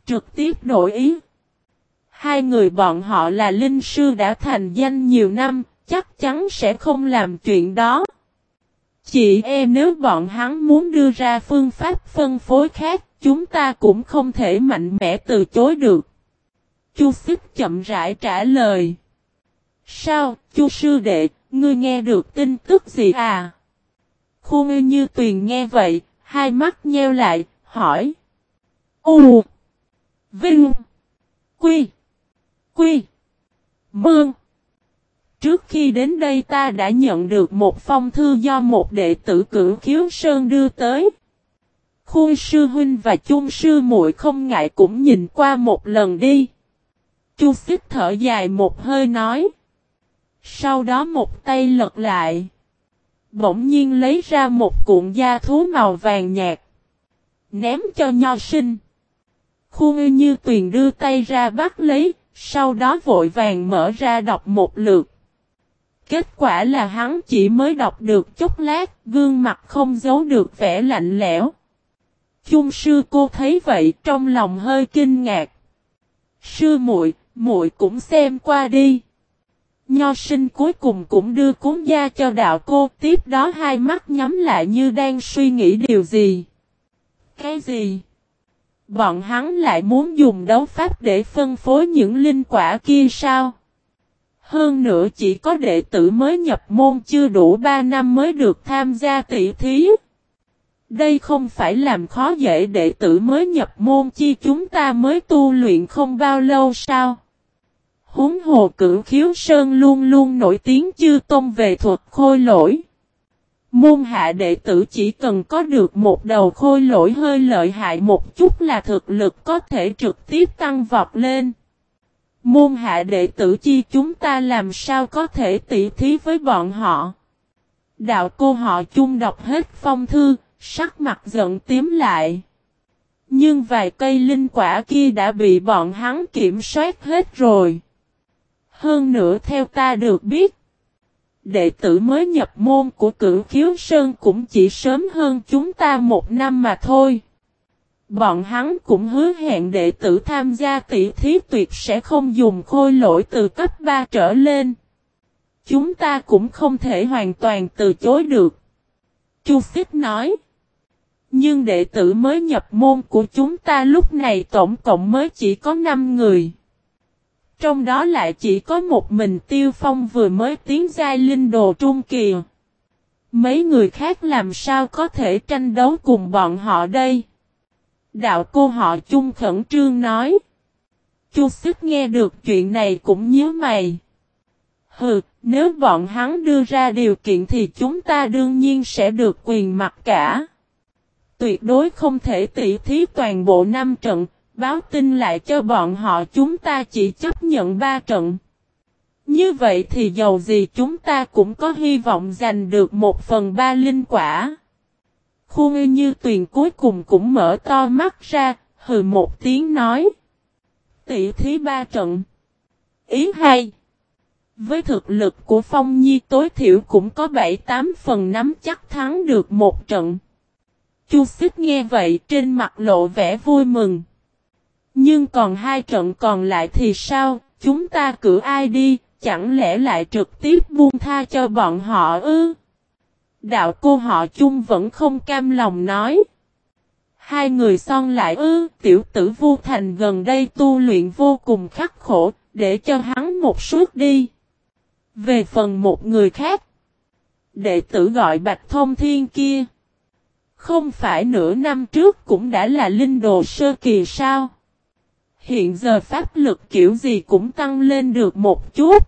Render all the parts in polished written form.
trực tiếp đổi ý. Hai người bọn họ là linh sư đã thành danh nhiều năm, chắc chắn sẽ không làm chuyện đó. Chỉ nếu bọn hắn muốn đưa ra phương pháp phân phối khác, chúng ta cũng không thể mạnh mẽ từ chối được. Chu Xích chậm rãi trả lời. Sao, Chu sư đệ, ngươi nghe được tin tức gì à? Khuôn Như Tuyền nghe vậy, hai mắt nheo lại, hỏi. U Vinh Quy Quy Mương. Trước khi đến đây ta đã nhận được một phong thư do một đệ tử Cửu Khiếu Sơn đưa tới. Khuôn sư huynh và chung sư muội không ngại cũng nhìn qua một lần đi. Chu Xích thở dài một hơi nói. Sau đó một tay lật lại. Bỗng nhiên lấy ra một cuộn da thú màu vàng nhạt. Ném cho Nho Sinh. Khuôn Như Tuyền đưa tay ra bắt lấy, sau đó vội vàng mở ra đọc một lượt. Kết quả là hắn chỉ mới đọc được chốc lát, gương mặt không giấu được vẻ lạnh lẽo. Chung sư cô thấy vậy trong lòng hơi kinh ngạc. Sư muội, muội cũng xem qua đi. Nho Sinh cuối cùng cũng đưa cuốn da cho đạo cô, tiếp đó hai mắt nhắm lại như đang suy nghĩ điều gì. Cái gì? Bọn hắn lại muốn dùng đấu pháp để phân phối những linh quả kia sao? Hơn nữa chỉ có đệ tử mới nhập môn chưa đủ 3 năm mới được tham gia tỷ thí. Đây không phải làm khó dễ đệ tử mới nhập môn chi chúng ta mới tu luyện không bao lâu sao? Huống hồ Cửu Khiếu Sơn luôn luôn nổi tiếng chư tôn về thuật khôi lỗi. Môn hạ đệ tử chỉ cần có được một đầu khôi lỗi hơi lợi hại một chút là thực lực có thể trực tiếp tăng vọt lên. Môn hạ đệ tử chi chúng ta làm sao có thể tỷ thí với bọn họ. Đạo cô họ chung đọc hết phong thư, sắc mặt giận tím lại. Nhưng vài cây linh quả kia đã bị bọn hắn kiểm soát hết rồi. Hơn nữa theo ta được biết, đệ tử mới nhập môn của Cửu Khiếu Sơn cũng chỉ sớm hơn chúng ta 1 năm mà thôi. Bọn hắn cũng hứa hẹn đệ tử tham gia tỷ thí tuyệt sẽ không dùng khôi lỗi từ cấp 3 trở lên. Chúng ta cũng không thể hoàn toàn từ chối được. Chu Xích nói. Nhưng đệ tử mới nhập môn của chúng ta lúc này tổng cộng mới chỉ có 5 người. Trong đó lại chỉ có một mình Tiêu Phong vừa mới tiến giai linh đồ trung kỳ. Mấy người khác làm sao có thể tranh đấu cùng bọn họ đây? Đạo cô họ chung khẩn trương nói. Chu Xích nghe được chuyện này cũng nhíu mày. Hừ, nếu bọn hắn đưa ra điều kiện thì chúng ta đương nhiên sẽ được quyền mặc cả. Tuyệt đối không thể tỷ thí toàn bộ 5 trận, báo tin lại cho bọn họ chúng ta chỉ chấp nhận 3 trận. Như vậy thì dầu gì chúng ta cũng có hy vọng giành được 1/3 linh quả. Khuôn Như Tuyền cuối cùng cũng mở to mắt ra, hừ một tiếng nói. Tỷ thí 3 trận. Ý hay. Với thực lực của Phong Nhi tối thiểu cũng có 7-8 phần nắm chắc thắng được 1 trận. Chu Xích nghe vậy trên mặt lộ vẻ vui mừng. Nhưng còn 2 trận còn lại thì sao, chúng ta cử ai đi, chẳng lẽ lại trực tiếp buông tha cho bọn họ ư? Đạo cô họ chung vẫn không cam lòng nói. 2 người son lại ư, tiểu tử Vu Thành gần đây tu luyện vô cùng khắc khổ, để cho hắn một suốt đi. Về phần một người khác, đệ tử gọi Bạch Thông Thiên kia. Không phải nửa năm trước cũng đã là linh đồ sơ kỳ sao? Hiện giờ pháp lực kiểu gì cũng tăng lên được một chút.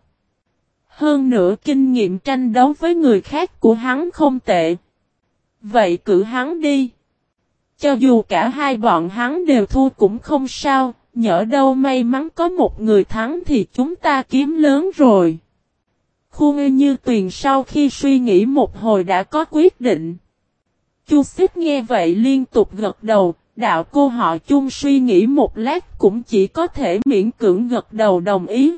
Hơn nữa kinh nghiệm tranh đấu với người khác của hắn không tệ. Vậy cử hắn đi. Cho dù cả hai bọn hắn đều thua cũng không sao, nhỡ đâu may mắn có một người thắng thì chúng ta kiếm lớn rồi. Khuôn Như Tuyền sau khi suy nghĩ một hồi đã có quyết định. Chu Xích nghe vậy liên tục gật đầu, đạo cô họ chung suy nghĩ một lát cũng chỉ có thể miễn cưỡng gật đầu đồng ý.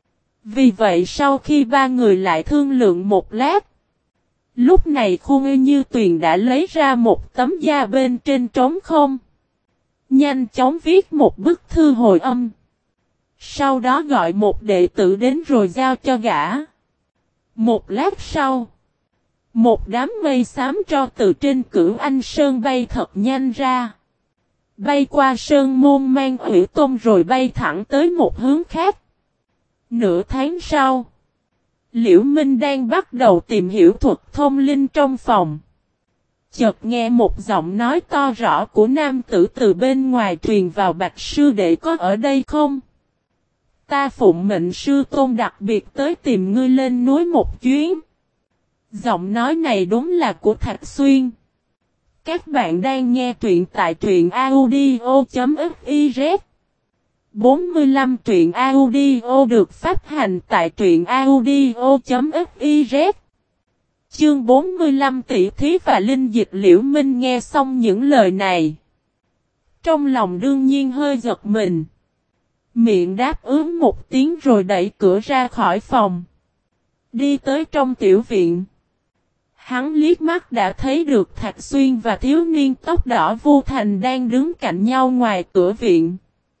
Vì vậy sau khi 3 người lại thương lượng một lát, lúc này Khuôn Như Tuyền đã lấy ra một tấm da bên trên trống không. Nhanh chóng viết một bức thư hồi âm. Sau đó gọi một đệ tử đến rồi giao cho gã. Một lát sau, một đám mây xám tro từ trên Cửu Anh Sơn bay thật nhanh ra. Bay qua Sơn Môn Mang Ủy Tôn rồi bay thẳng tới một hướng khác. Nửa tháng sau, Liễu Minh đang bắt đầu tìm hiểu thuật thông linh trong phòng. Chợt nghe một giọng nói to rõ của nam tử từ bên ngoài truyền vào: Bạch sư đệ có ở đây không? Ta phụng mệnh sư tôn đặc biệt tới tìm ngươi lên núi một chuyến. Giọng nói này đúng là của Thạch Xuyên. Các bạn đang nghe truyện tại truyện audio.fiz. 45 truyện audio được phát hành tại truyện audio.fiz. Chương 45 tỷ thí và linh dịch. Liễu Minh nghe xong những lời này, trong lòng đương nhiên hơi giật mình. Miệng đáp ứng một tiếng rồi đẩy cửa ra khỏi phòng. Đi tới trong tiểu viện. Hắn liếc mắt đã thấy được Thạch Xuyên và thiếu niên tóc đỏ Vu Thành đang đứng cạnh nhau ngoài cửa viện.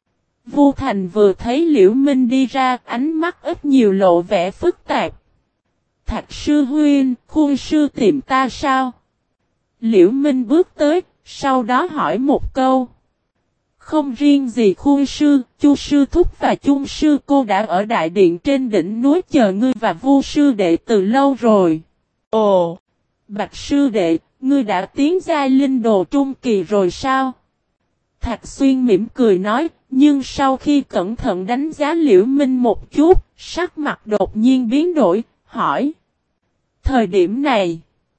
Vu Thành vừa thấy Liễu Minh đi ra, ánh mắt ít nhiều lộ vẻ phức tạp. Thạch sư huynh, Khuê sư tìm ta sao? Liễu Minh bước tới, sau đó hỏi một câu. Không riêng gì Khuê sư, Chu sư thúc và Chung sư cô đã ở đại điện trên đỉnh núi chờ ngươi và Vu sư đệ từ lâu rồi. Ồ, Bạch sư đệ, ngươi đã tiến giai linh đồ trung kỳ rồi sao? Thạch Xuyên mỉm cười nói, nhưng sau khi cẩn thận đánh giá Liễu Minh một chút, sắc mặt đột nhiên biến đổi, hỏi. Thời điểm này,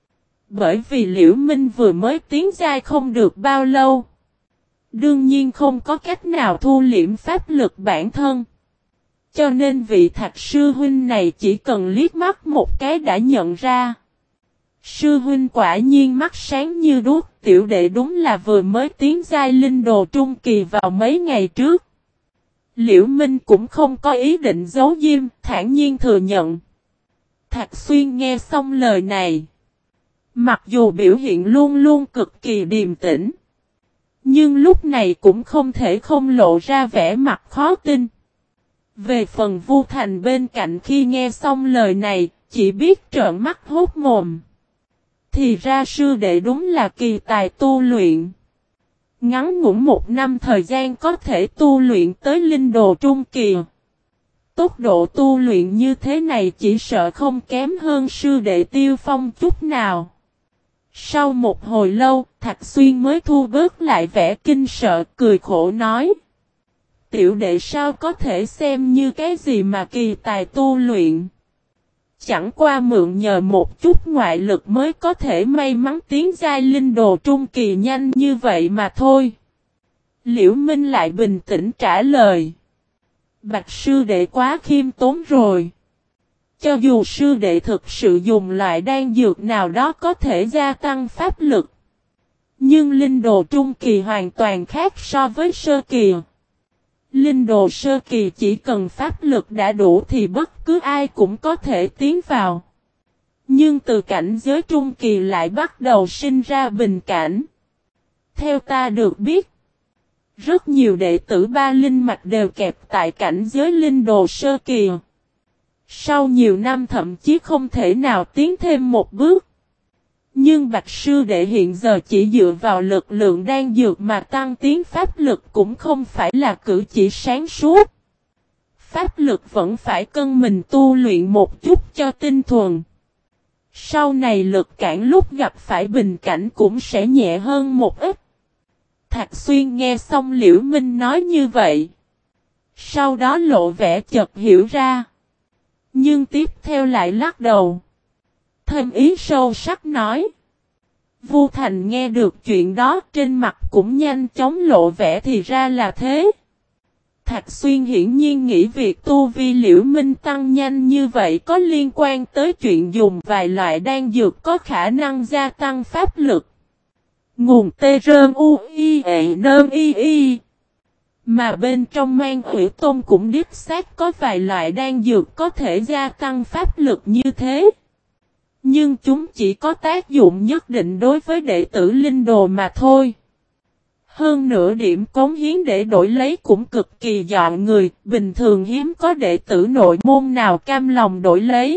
bởi vì Liễu Minh vừa mới tiến giai không được bao lâu, đương nhiên không có cách nào thu liễm pháp lực bản thân. Cho nên vị Thạch sư huynh này chỉ cần liếc mắt một cái đã nhận ra. Sư huynh quả nhiên mắt sáng như đuốc, tiểu đệ đúng là vừa mới tiến giai linh đồ trung kỳ vào mấy ngày trước. Liễu Minh cũng không có ý định giấu diêm, thản nhiên thừa nhận. Thạch Xuyên nghe xong lời này, mặc dù biểu hiện luôn luôn cực kỳ điềm tĩnh, nhưng lúc này cũng không thể không lộ ra vẻ mặt khó tin. Về phần Vu Thành bên cạnh khi nghe xong lời này, chỉ biết trợn mắt hốt mồm. Thì ra sư đệ đúng là kỳ tài tu luyện. Ngắn ngủn một năm thời gian có thể tu luyện tới linh đồ trung kỳ. Tốc độ tu luyện như thế này chỉ sợ không kém hơn sư đệ Tiêu Phong chút nào. Sau một hồi lâu, Thạch Xuyên mới thu bớt lại vẻ kinh sợ, cười khổ nói. Tiểu đệ sao có thể xem như cái gì mà kỳ tài tu luyện. Chẳng qua mượn nhờ một chút ngoại lực mới có thể may mắn tiến giai linh đồ trung kỳ nhanh như vậy mà thôi. Liễu Minh lại bình tĩnh trả lời. Bạch sư đệ quá khiêm tốn rồi. Cho dù sư đệ thực sự dùng loại đan dược nào đó có thể gia tăng pháp lực, nhưng linh đồ trung kỳ hoàn toàn khác so với sơ kỳ. Linh đồ sơ kỳ chỉ cần pháp lực đã đủ thì bất cứ ai cũng có thể tiến vào. Nhưng từ cảnh giới trung kỳ lại bắt đầu sinh ra bình cảnh. Theo ta được biết, rất nhiều đệ tử ba linh mạch đều kẹp tại cảnh giới linh đồ sơ kỳ. Sau nhiều năm thậm chí không thể nào tiến thêm một bước. Nhưng Bạch sư đệ hiện giờ chỉ dựa vào lực lượng đan dược mà tăng tiến pháp lực cũng không phải là cử chỉ sáng suốt. Pháp lực vẫn phải cân mình tu luyện một chút cho tinh thuần. Sau này lực cản lúc gặp phải bình cảnh cũng sẽ nhẹ hơn một ít. Thạch Xuyên nghe xong Liễu Minh nói như vậy. Sau đó lộ vẻ chợt hiểu ra. Nhưng tiếp theo lại lắc đầu. Thêm ý sâu sắc nói. Vu Thành nghe được chuyện đó trên mặt cũng nhanh chóng lộ vẻ thì ra là thế. Thạch Xuyên hiển nhiên nghĩ việc tu vi Liễu Minh tăng nhanh như vậy có liên quan tới chuyện dùng vài loại đan dược có khả năng gia tăng pháp lực. Nguồn tê rơn u i e nơn y y. Mà bên trong Mang Ủy Tôn cũng đích xác có vài loại đan dược có thể gia tăng pháp lực như thế. Nhưng chúng chỉ có tác dụng nhất định đối với đệ tử linh đồ mà thôi. Hơn nữa điểm cống hiến để đổi lấy cũng cực kỳ dọa người, bình thường hiếm có đệ tử nội môn nào cam lòng đổi lấy.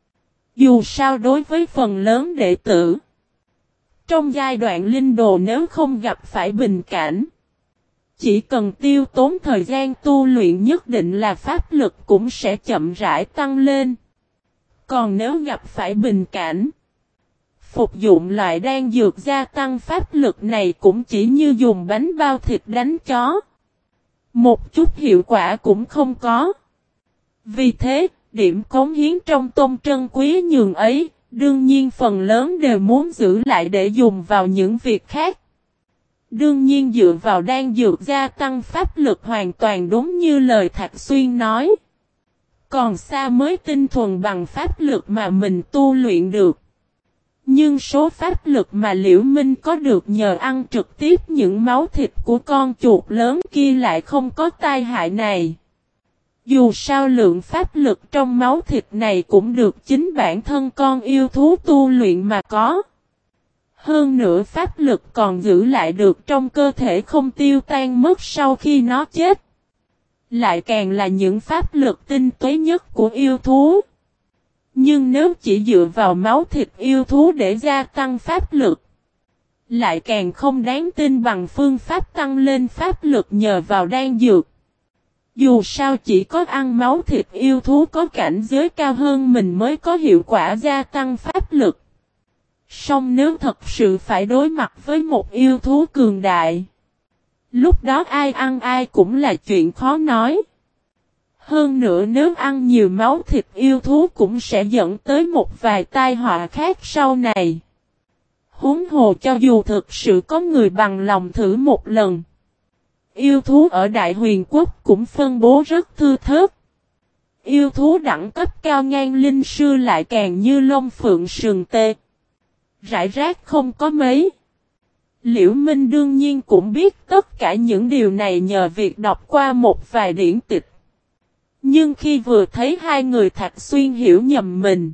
Dù sao đối với phần lớn đệ tử, trong giai đoạn linh đồ nếu không gặp phải bình cảnh, chỉ cần tiêu tốn thời gian tu luyện nhất định là pháp lực cũng sẽ chậm rãi tăng lên. Còn nếu gặp phải bình cảnh, phục dụng loại đan dược gia tăng pháp lực này cũng chỉ như dùng bánh bao thịt đánh chó. Một chút hiệu quả cũng không có. Vì thế, điểm cống hiến trong tôn trân quý nhường ấy, đương nhiên phần lớn đều muốn giữ lại để dùng vào những việc khác. Đương nhiên dựa vào đan dược gia tăng pháp lực hoàn toàn đúng như lời Thạch Xuyên nói. Còn xa mới tinh thuần bằng pháp lực mà mình tu luyện được. Nhưng số pháp lực mà Liễu Minh có được nhờ ăn trực tiếp những máu thịt của con chuột lớn kia lại không có tai hại này. Dù sao lượng pháp lực trong máu thịt này cũng được chính bản thân con yêu thú tu luyện mà có. Hơn nữa pháp lực còn giữ lại được trong cơ thể không tiêu tan mất sau khi nó chết. Lại càng là những pháp lực tinh túy nhất của yêu thú. Nhưng nếu chỉ dựa vào máu thịt yêu thú để gia tăng pháp lực, lại càng không đáng tin bằng phương pháp tăng lên pháp lực nhờ vào đan dược. Dù sao chỉ có ăn máu thịt yêu thú có cảnh giới cao hơn mình mới có hiệu quả gia tăng pháp lực. Song nếu thật sự phải đối mặt với một yêu thú cường đại, lúc đó ai ăn ai cũng là chuyện khó nói. Hơn nữa nếu ăn nhiều máu thịt yêu thú cũng sẽ dẫn tới một vài tai họa khác sau này. Huống hồ cho dù thực sự có người bằng lòng thử một lần, yêu thú ở Đại Huyền Quốc cũng phân bố rất thưa thớt. Yêu thú đẳng cấp cao ngang linh sư lại càng như lông phượng sừng tê. Rải rác không có mấy. Liễu Minh đương nhiên cũng biết tất cả những điều này nhờ việc đọc qua một vài điển tịch. Nhưng khi vừa thấy hai người Thạch Xuyên hiểu nhầm mình,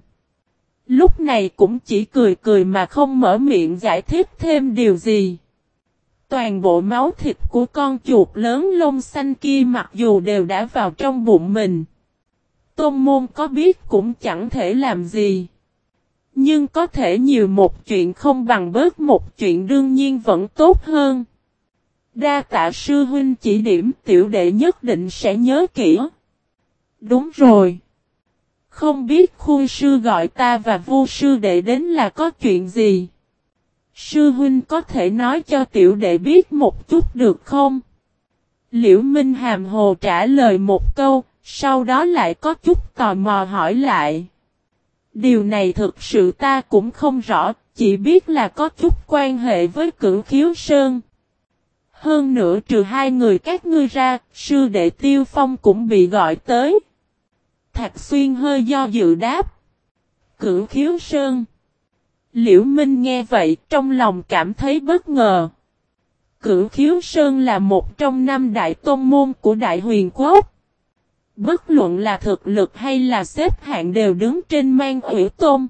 lúc này cũng chỉ cười cười mà không mở miệng giải thích thêm điều gì. Toàn bộ máu thịt của con chuột lớn lông xanh kia mặc dù đều đã vào trong bụng mình, tôn môn có biết cũng chẳng thể làm gì. Nhưng có thể nhiều một chuyện không bằng bớt một chuyện đương nhiên vẫn tốt hơn. Đa tạ sư huynh chỉ điểm, tiểu đệ nhất định sẽ nhớ kỹ. Đúng rồi. Không biết Khuôn sư gọi ta và Vu sư đệ đến là có chuyện gì? Sư huynh có thể nói cho tiểu đệ biết một chút được không? Liễu Minh hàm hồ trả lời một câu, sau đó lại có chút tò mò hỏi lại. Điều này thực sự ta cũng không rõ, chỉ biết là có chút quan hệ với Cửu Khiếu Sơn. Hơn nữa trừ hai người các ngươi ra, sư đệ Tiêu Phong cũng bị gọi tới. Thạch Xuyên hơi do dự đáp. Cửu Khiếu Sơn. Liễu Minh nghe vậy trong lòng cảm thấy bất ngờ. Cửu Khiếu Sơn là một trong 5 đại tôn môn của Đại Huyền Quốc. Bất luận là thực lực hay là xếp hạng đều đứng trên Man Ủy Tôn.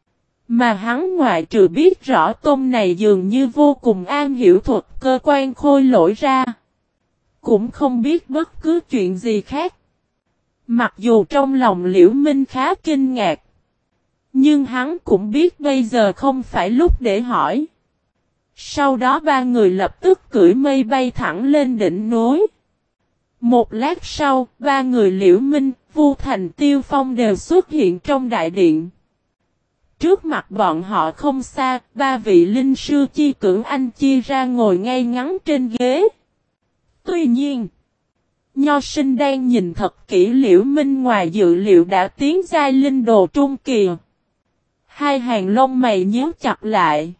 Mà hắn ngoại trừ biết rõ tôn này dường như vô cùng am hiểu thuật cơ quan khôi lỗi ra, cũng không biết bất cứ chuyện gì khác. Mặc dù trong lòng Liễu Minh khá kinh ngạc, nhưng hắn cũng biết bây giờ không phải lúc để hỏi. Sau đó ba người lập tức cưỡi mây bay thẳng lên đỉnh núi. Một lát sau, ba người Liễu Minh, Vu Thành, Tiêu Phong đều xuất hiện trong đại điện. Trước mặt bọn họ không xa, ba vị linh sư Chi Cửu Anh chia ra ngồi ngay ngắn trên ghế. Tuy nhiên, Nho Sinh đang nhìn thật kỹ Liễu Minh ngoài dự liệu đã tiến giai linh đồ trung kỳ. Hai hàng lông mày nhíu chặt lại.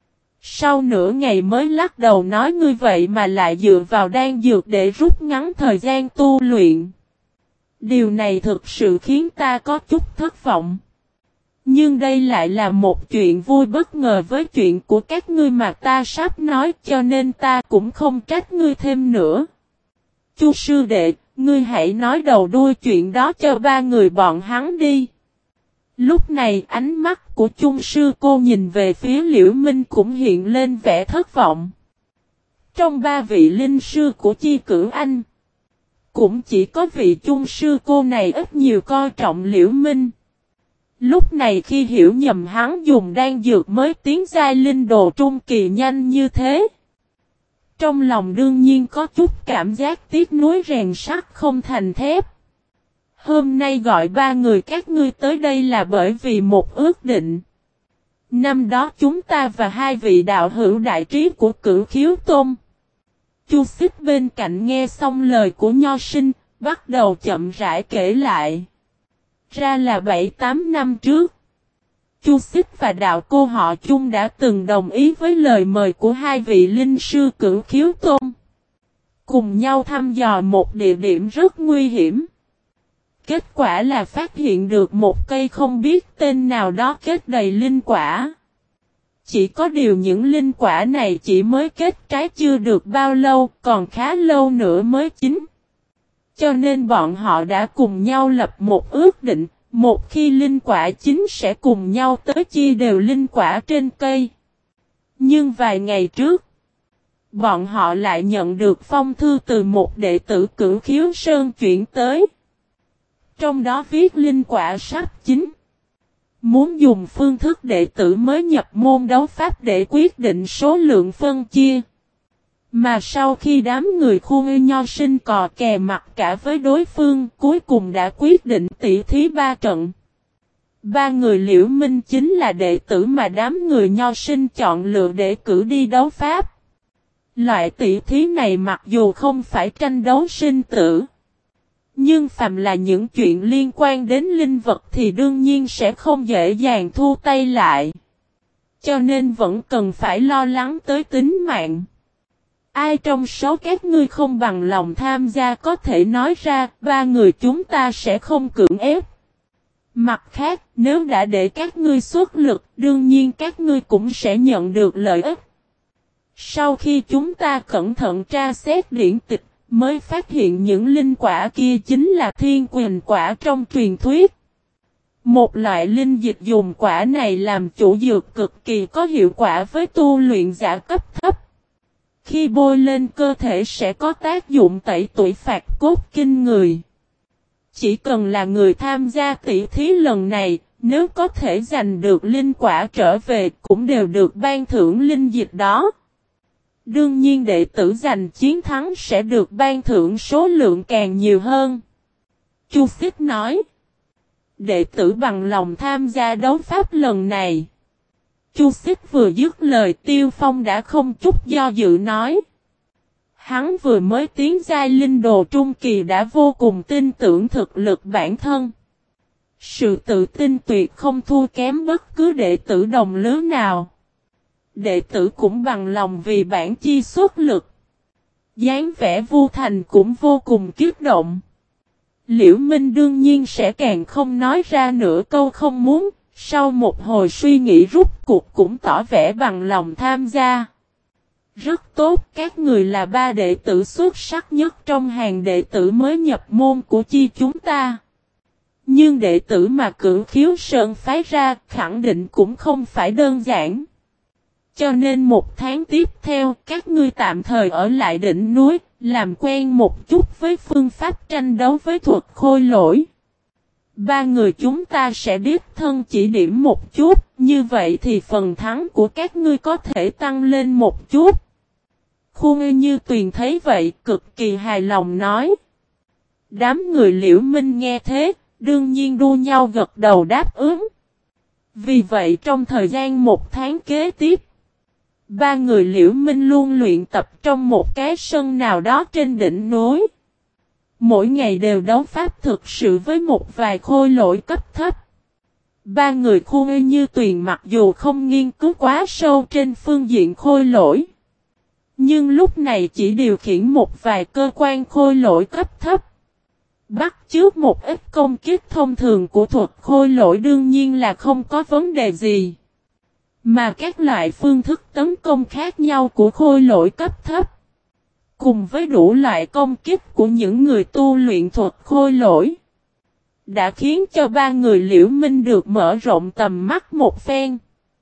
Sau nửa ngày mới lắc đầu nói ngươi vậy mà lại dựa vào đan dược để rút ngắn thời gian tu luyện. Điều này thực sự khiến ta có chút thất vọng. Nhưng đây lại là một chuyện vui bất ngờ với chuyện của các ngươi mà ta sắp nói cho nên ta cũng không trách ngươi thêm nữa. Chu sư đệ, ngươi hãy nói đầu đuôi chuyện đó cho ba người bọn hắn đi. Lúc này ánh mắt của Chung sư cô nhìn về phía Liễu Minh cũng hiện lên vẻ thất vọng. Trong ba vị linh sư của Chi Cửu Anh, cũng chỉ có vị chung sư cô này ít nhiều coi trọng Liễu Minh. Lúc này khi hiểu nhầm hắn dùng đan dược mới tiến giai linh đồ trung kỳ nhanh như thế, trong lòng đương nhiên có chút cảm giác tiếc nuối rèn sắt không thành thép. Hôm nay gọi ba người các ngươi tới đây là bởi vì một ước định. Năm đó chúng ta và hai vị đạo hữu đại trí của Cửu Khiếu Tôn. Chu Xích bên cạnh nghe xong lời của Nho Sinh, bắt đầu chậm rãi kể lại. Ra là 7-8 năm trước, Chu Xích và đạo cô họ Chung đã từng đồng ý với lời mời của hai vị linh sư Cửu Khiếu Tôn, cùng nhau thăm dò một địa điểm rất nguy hiểm. Kết quả là phát hiện được một cây không biết tên nào đó kết đầy linh quả. Chỉ có điều những linh quả này chỉ mới kết trái chưa được bao lâu, còn khá lâu nữa mới chín. Cho nên bọn họ đã cùng nhau lập một ước định, một khi linh quả chín sẽ cùng nhau tới chia đều linh quả trên cây. Nhưng vài ngày trước, bọn họ lại nhận được phong thư từ một đệ tử Cửu Khiếu Sơn chuyển tới. Trong đó viết linh quả sắp chín. Muốn dùng phương thức đệ tử mới nhập môn đấu pháp để quyết định số lượng phân chia. Mà sau khi đám người khu Nho Sinh cò kè mặt cả với đối phương, cuối cùng đã quyết định tỷ thí 3 trận. Ba người Liễu Minh chính là đệ tử mà đám người Nho Sinh chọn lựa để cử đi đấu pháp. Loại tỷ thí này mặc dù không phải tranh đấu sinh tử, nhưng phàm là những chuyện liên quan đến linh vật thì đương nhiên sẽ không dễ dàng thu tay lại. Cho nên vẫn cần phải lo lắng tới tính mạng. Ai trong số các ngươi không bằng lòng tham gia có thể nói ra, ba người chúng ta sẽ không cưỡng ép. Mặt khác, nếu đã để các ngươi xuất lực, đương nhiên các ngươi cũng sẽ nhận được lợi ích. Sau khi chúng ta cẩn thận tra xét điển tịch, mới phát hiện những linh quả kia chính là thiên quyền quả trong truyền thuyết. Một loại linh dịch dùng quả này làm chủ dược cực kỳ có hiệu quả với tu luyện giả cấp thấp. Khi bôi lên cơ thể sẽ có tác dụng tẩy tủy phạt cốt kinh người. Chỉ cần là người tham gia tỷ thí lần này, nếu có thể giành được linh quả trở về cũng đều được ban thưởng linh dịch đó. Đương nhiên đệ tử giành chiến thắng sẽ được ban thưởng số lượng càng nhiều hơn. Chu Xích nói. Đệ tử bằng lòng tham gia đấu pháp lần này. Chu Xích vừa dứt lời Tiêu Phong đã không chút do dự nói. Hắn vừa mới tiến giai linh đồ trung kỳ đã vô cùng tin tưởng thực lực bản thân. Sự tự tin tuyệt không thua kém bất cứ đệ tử đồng lứa nào. Đệ tử cũng bằng lòng vì bản chi xuất lực. Dáng vẻ Vu Thành cũng vô cùng kích động. Liễu Minh đương nhiên sẽ càng không nói ra nửa câu không muốn, sau một hồi suy nghĩ rút cuộc cũng tỏ vẻ bằng lòng tham gia. Rất tốt, các người là ba đệ tử xuất sắc nhất trong hàng đệ tử mới nhập môn của chi chúng ta. Nhưng đệ tử mà Cửu Khiếu Sơn phái ra khẳng định cũng không phải đơn giản. Cho nên một tháng tiếp theo các ngươi tạm thời ở lại đỉnh núi, làm quen một chút với phương pháp tranh đấu với thuật khôi lỗi. Ba người chúng ta sẽ đích thân chỉ điểm một chút, như vậy thì phần thắng của các ngươi có thể tăng lên một chút. Khu Như Tuyền thấy vậy cực kỳ hài lòng nói. Đám người Liễu Minh nghe thế, đương nhiên đua nhau gật đầu đáp ứng. Vì vậy trong thời gian một tháng kế tiếp, ba người Liễu Minh luôn luyện tập trong một cái sân nào đó trên đỉnh núi. Mỗi ngày đều đấu pháp thực sự với một vài khôi lỗi cấp thấp. Ba người Khu Như Tuyền mặc dù không nghiên cứu quá sâu trên phương diện khôi lỗi, nhưng lúc này chỉ điều khiển một vài cơ quan khôi lỗi cấp thấp. Bắt chước một ít công kích thông thường của thuật khôi lỗi đương nhiên là không có vấn đề gì. Mà các loại phương thức tấn công khác nhau của khôi lỗi cấp thấp, cùng với đủ loại công kích của những người tu luyện thuật khôi lỗi, đã khiến cho ba người Liễu Minh được mở rộng tầm mắt một phen.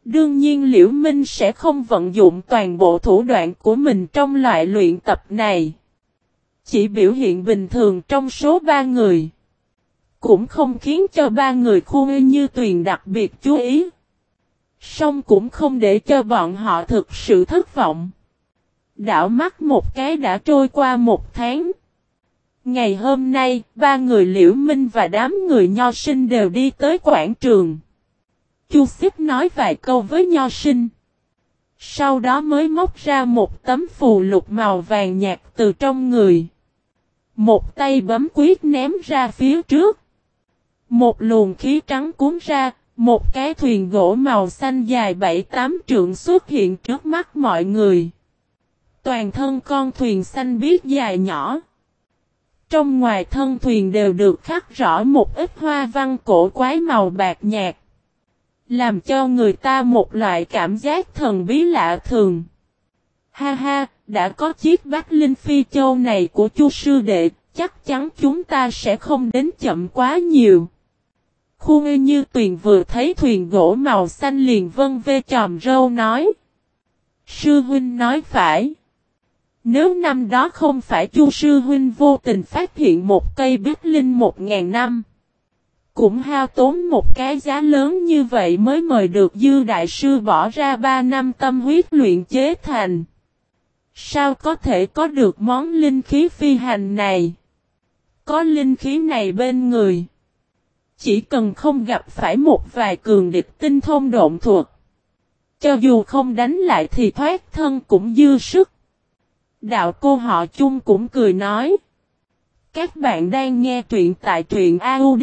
Đương nhiên Liễu Minh sẽ không vận dụng toàn bộ thủ đoạn của mình trong loại luyện tập này. Chỉ biểu hiện bình thường trong số 3 người. Cũng không khiến cho 3 người Khu Như Tuyền đặc biệt chú ý. Song cũng không để cho bọn họ thực sự thất vọng. Đảo mắt một cái đã trôi qua 1 tháng. Ngày hôm nay, 3 người Liễu Minh và đám người Nho Sinh đều đi tới quảng trường. Chu Xích nói vài câu với Nho Sinh. Sau đó mới móc ra một tấm phù lục màu vàng nhạt từ trong người. Một tay bấm quyết ném ra phía trước. Một luồng khí trắng cuốn ra, một cái thuyền gỗ màu xanh dài 7-8 trượng xuất hiện trước mắt mọi người. Toàn thân con thuyền xanh biếc dài nhỏ. Trong ngoài thân thuyền đều được khắc rõ một ít hoa văn cổ quái màu bạc nhạt. Làm cho người ta một loại cảm giác thần bí lạ thường. Ha ha, đã có chiếc Bách Linh Phi Châu này của Chu sư đệ, chắc chắn chúng ta sẽ không đến chậm quá nhiều. Khu Như Tuyền vừa thấy thuyền gỗ màu xanh liền vân vê chòm râu nói. Sư huynh nói phải. Nếu năm đó không phải Chu sư huynh vô tình phát hiện một cây Bích Linh 1000 năm. Cũng hao tốn một cái giá lớn như vậy mới mời được Dư Đại Sư bỏ ra 3 năm tâm huyết luyện chế thành. Sao có thể có được món linh khí phi hành này? Có linh khí này bên người. Chỉ cần không gặp phải một vài cường địch tinh thông độn thuật. Cho dù không đánh lại thì thoát thân cũng dư sức. Đạo cô họ Chung cũng cười nói. Các bạn đang nghe truyện tại truyện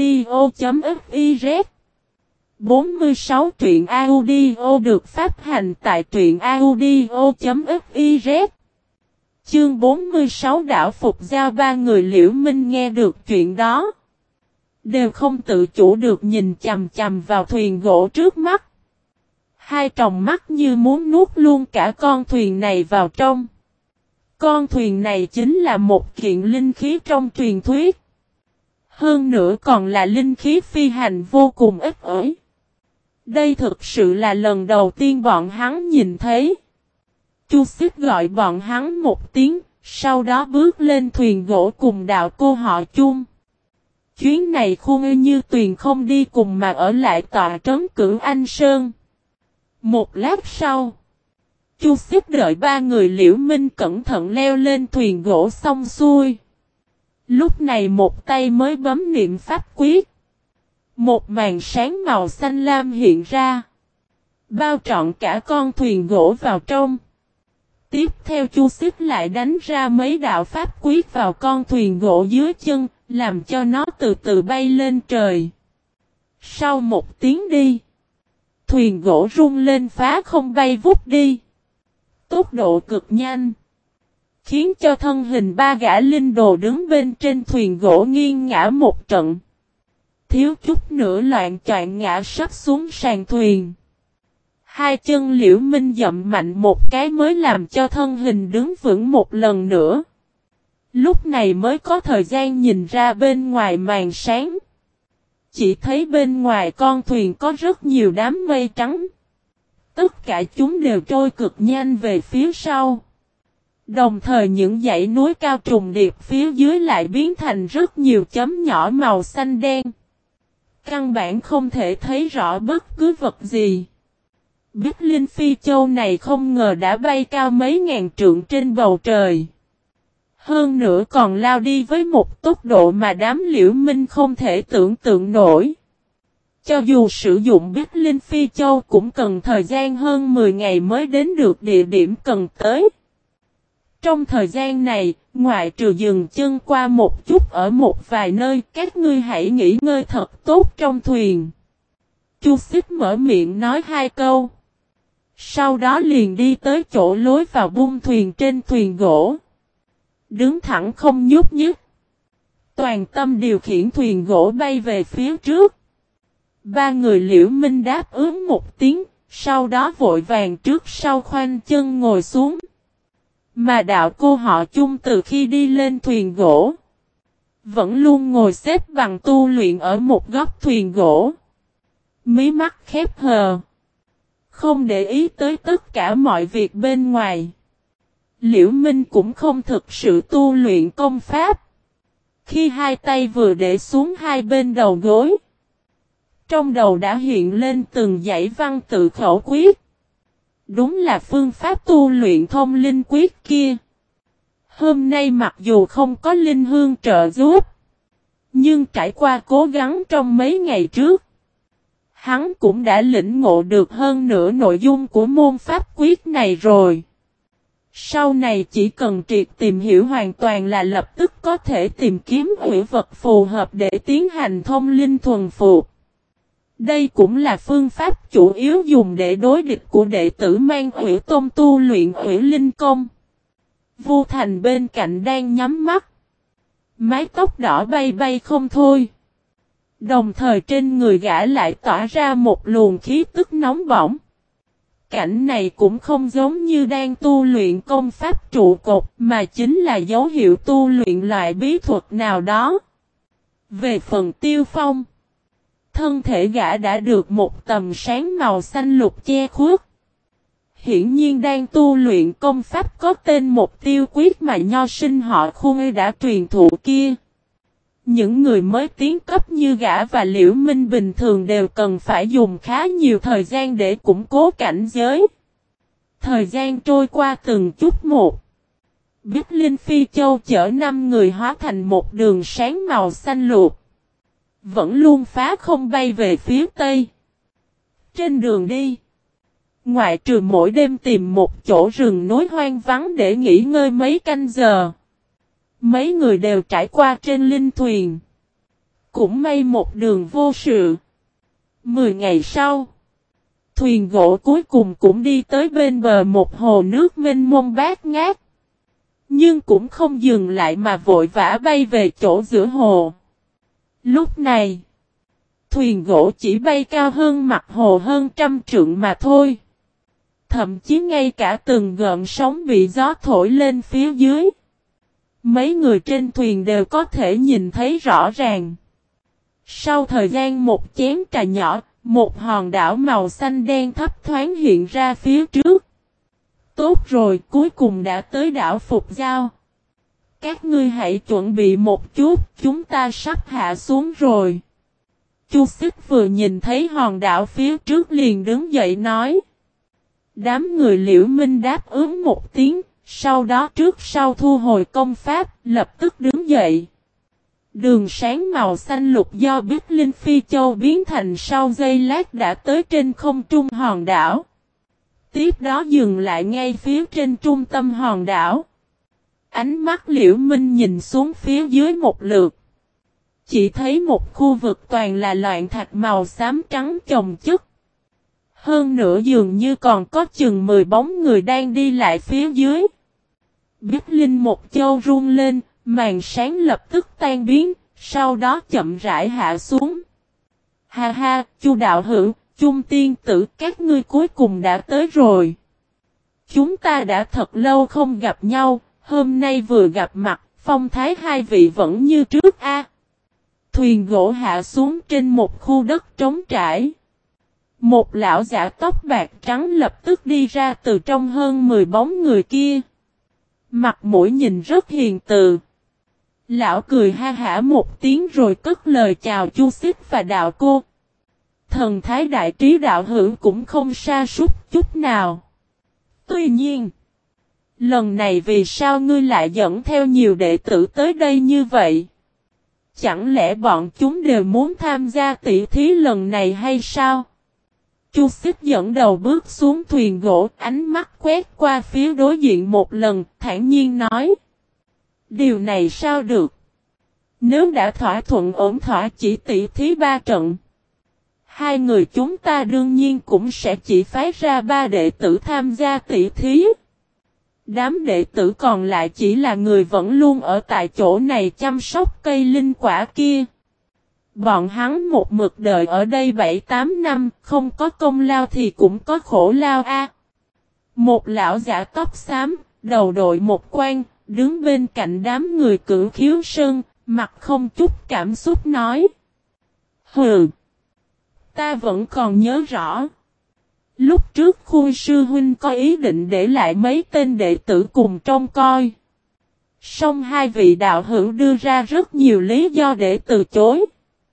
audio.fiz 46 truyện audio được phát hành tại truyện audio.fiz Chương 46 đảo Phục Giao. 3 người Liễu Minh nghe được chuyện đó. Đều không tự chủ được nhìn chằm chằm vào thuyền gỗ trước mắt. Hai tròng mắt như muốn nuốt luôn cả con thuyền này vào trong. Con thuyền này chính là một kiện linh khí trong truyền thuyết. Hơn nữa còn là linh khí phi hành vô cùng ít ỏi. Đây thực sự là lần đầu tiên bọn hắn nhìn thấy. Chu Xích gọi bọn hắn một tiếng, sau đó bước lên thuyền gỗ cùng đạo cô họ Chung. Chuyến này Khu Như Tuyền không đi cùng mà ở lại tọa trấn Cửu Anh Sơn. Một lát sau, Chu Xích đợi 3 người Liễu Minh cẩn thận leo lên thuyền gỗ xong xuôi. Lúc này một tay mới bấm niệm pháp quyết. Một màn sáng màu xanh lam hiện ra. Bao trọn cả con thuyền gỗ vào trong. Tiếp theo Chu Xích lại đánh ra mấy đạo pháp quyết vào con thuyền gỗ dưới chân, làm cho nó từ từ bay lên trời. Sau một tiếng đi, thuyền gỗ rung lên phá không bay vút đi. Tốc độ cực nhanh, khiến cho thân hình 3 gã linh đồ đứng bên trên thuyền gỗ nghiêng ngã một trận. Thiếu chút nữa loạn choạng ngã sắp xuống sàn thuyền. Hai chân Liễu Minh dậm mạnh một cái mới làm cho thân hình đứng vững một lần nữa. Lúc này mới có thời gian nhìn ra bên ngoài màn sáng. Chỉ thấy bên ngoài con thuyền có rất nhiều đám mây trắng. Tất cả chúng đều trôi cực nhanh về phía sau. Đồng thời những dãy núi cao trùng điệp phía dưới lại biến thành rất nhiều chấm nhỏ màu xanh đen. Căn bản không thể thấy rõ bất cứ vật gì. Bích Linh Phi Châu này không ngờ đã bay cao mấy ngàn trượng trên bầu trời. Hơn nữa còn lao đi với một tốc độ mà đám Liễu Minh không thể tưởng tượng nổi. Cho dù sử dụng Bích Linh Phi Châu cũng cần thời gian hơn 10 ngày mới đến được địa điểm cần tới. Trong thời gian này, ngoại trừ dừng chân qua một chút ở một vài nơi, các ngươi hãy nghỉ ngơi thật tốt trong thuyền. Chu Xích mở miệng nói 2 câu. Sau đó liền đi tới chỗ lối vào bung thuyền trên thuyền gỗ. Đứng thẳng không nhúc nhích. Toàn tâm điều khiển thuyền gỗ bay về phía trước. 3 người Liễu Minh đáp ứng một tiếng, sau đó vội vàng trước sau khoanh chân ngồi xuống. Mà đạo cô họ Chung từ khi đi lên thuyền gỗ, vẫn luôn ngồi xếp bằng tu luyện ở một góc thuyền gỗ. Mí mắt khép hờ. Không để ý tới tất cả mọi việc bên ngoài. Liễu Minh cũng không thực sự tu luyện công pháp. Khi hai tay vừa để xuống hai bên đầu gối, trong đầu đã hiện lên từng dãy văn tự khẩu quyết. Đúng là phương pháp tu luyện thông linh quyết kia. Hôm nay mặc dù không có linh hương trợ giúp, nhưng trải qua cố gắng trong mấy ngày trước, hắn cũng đã lĩnh ngộ được hơn nửa nội dung của môn pháp quyết này rồi. Sau này chỉ cần triệt tìm hiểu hoàn toàn là lập tức có thể tìm kiếm hủy vật phù hợp để tiến hành thông linh thuần phục. Đây cũng là phương pháp chủ yếu dùng để đối địch của đệ tử Mang Hủy Tôn tu luyện Hủy Linh Công. Vu Thành bên cạnh đang nhắm mắt. Mái tóc đỏ bay bay không thôi. Đồng thời trên người gã lại tỏa ra một luồng khí tức nóng bỏng. Cảnh này cũng không giống như đang tu luyện công pháp trụ cột mà chính là dấu hiệu tu luyện loại bí thuật nào đó. Về phần Tiêu Phong, thân thể gã đã được một tầm sáng màu xanh lục che khuất. Hiển nhiên đang tu luyện công pháp có tên một tiêu quyết mà nho sinh họ Khôi đã truyền thụ kia. Những người mới tiến cấp như gã và Liễu Minh bình thường đều cần phải dùng khá nhiều thời gian để củng cố cảnh giới. Thời gian trôi qua từng chút một. Bích Linh Phi Châu chở 5 người hóa thành một đường sáng màu xanh lục. Vẫn luôn phá không bay về phía tây. Trên đường đi, ngoại trừ mỗi đêm tìm một chỗ rừng núi hoang vắng để nghỉ ngơi mấy canh giờ, mấy người đều trải qua trên linh thuyền. Cũng may một đường vô sự. 10 ngày sau, thuyền gỗ cuối cùng cũng đi tới bên bờ một hồ nước mênh mông bát ngát. Nhưng cũng không dừng lại mà vội vã bay về chỗ giữa hồ. Lúc này, thuyền gỗ chỉ bay cao hơn mặt hồ hơn 100 trượng mà thôi. Thậm chí ngay cả từng gợn sóng bị gió thổi lên phía dưới, mấy người trên thuyền đều có thể nhìn thấy rõ ràng. Sau thời gian một chén trà nhỏ, một hòn đảo màu xanh đen thấp thoáng hiện ra phía trước. Tốt rồi, cuối cùng đã tới đảo Phục Giao. Các ngươi hãy chuẩn bị một chút, chúng ta sắp hạ xuống rồi. Chu Xích vừa nhìn thấy hòn đảo phía trước liền đứng dậy nói. Đám người Liễu Minh đáp ứng một tiếng, sau đó trước sau thu hồi công pháp, lập tức đứng dậy. Đường sáng màu xanh lục do Bích Linh Phi Châu biến thành sau giây lát đã tới trên không trung hòn đảo. Tiếp đó dừng lại ngay phía trên trung tâm hòn đảo. Ánh mắt Liễu Minh nhìn xuống phía dưới một lượt. Chỉ thấy một khu vực toàn là loạn thạch màu xám trắng chồng chất. Hơn nữa dường như còn có chừng 10 bóng người đang đi lại phía dưới. Bích Linh một châu run lên, màn sáng lập tức tan biến, sau đó chậm rãi hạ xuống. Ha ha, Chu đạo hữu, Chung tiên tử, các ngươi cuối cùng đã tới rồi. Chúng ta đã thật lâu không gặp nhau, hôm nay vừa gặp mặt, phong thái hai vị vẫn như trước a. Thuyền gỗ hạ xuống trên một khu đất trống trải. Một lão giả tóc bạc trắng lập tức đi ra từ trong hơn 10 bóng người kia. Mặt mũi nhìn rất hiền từ. Lão cười ha hả một tiếng rồi cất lời chào Chu Xích và đạo cô. Thần thái đại trí đạo hữu cũng không sa sút chút nào. Tuy nhiên, lần này vì sao ngươi lại dẫn theo nhiều đệ tử tới đây như vậy? Chẳng lẽ bọn chúng đều muốn tham gia tỷ thí lần này hay sao? Chu Xích dẫn đầu bước xuống thuyền gỗ, ánh mắt quét qua phía đối diện một lần, thản nhiên nói. Điều này sao được? Nếu đã thỏa thuận ổn thỏa chỉ tỷ thí 3 trận, hai người chúng ta đương nhiên cũng sẽ chỉ phái ra 3 đệ tử tham gia tỷ thí. Đám đệ tử còn lại chỉ là người vẫn luôn ở tại chỗ này chăm sóc cây linh quả kia. Bọn hắn một mực đợi ở đây 7-8 năm, không có công lao thì cũng có khổ lao a. Một lão giả tóc xám, đầu đội một quan, đứng bên cạnh đám người Cửu Khiếu Sơn, mặt không chút cảm xúc nói. Hừ, ta vẫn còn nhớ rõ. Lúc trước Khui sư huynh có ý định để lại mấy tên đệ tử cùng trông coi. Song hai vị đạo hữu đưa ra rất nhiều lý do để từ chối.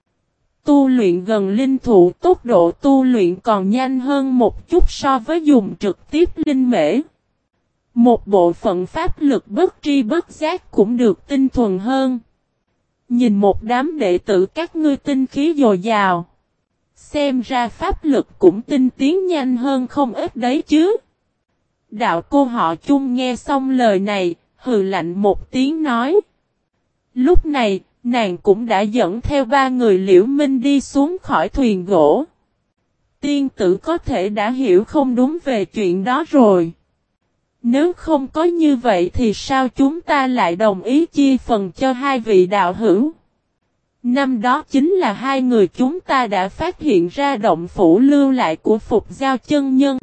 Tu luyện gần linh thụ tốc độ tu luyện còn nhanh hơn một chút so với dùng trực tiếp linh mễ. Một bộ phận pháp lực bất tri bất giác cũng được tinh thuần hơn. Nhìn một đám đệ tử các ngươi tinh khí dồi dào. Xem ra pháp lực cũng tinh tiến nhanh hơn không ít đấy chứ. Đạo cô họ Chung nghe xong lời này, hừ lạnh một tiếng nói. Lúc này, nàng cũng đã dẫn theo ba người Liễu Minh đi xuống khỏi thuyền gỗ. Tiên tử có thể đã hiểu không đúng về chuyện đó rồi. Nếu không có như vậy thì sao chúng ta lại đồng ý chia phần cho hai vị đạo hữu? Năm đó chính là hai người chúng ta đã phát hiện ra động phủ lưu lại của Phục Giao chân nhân.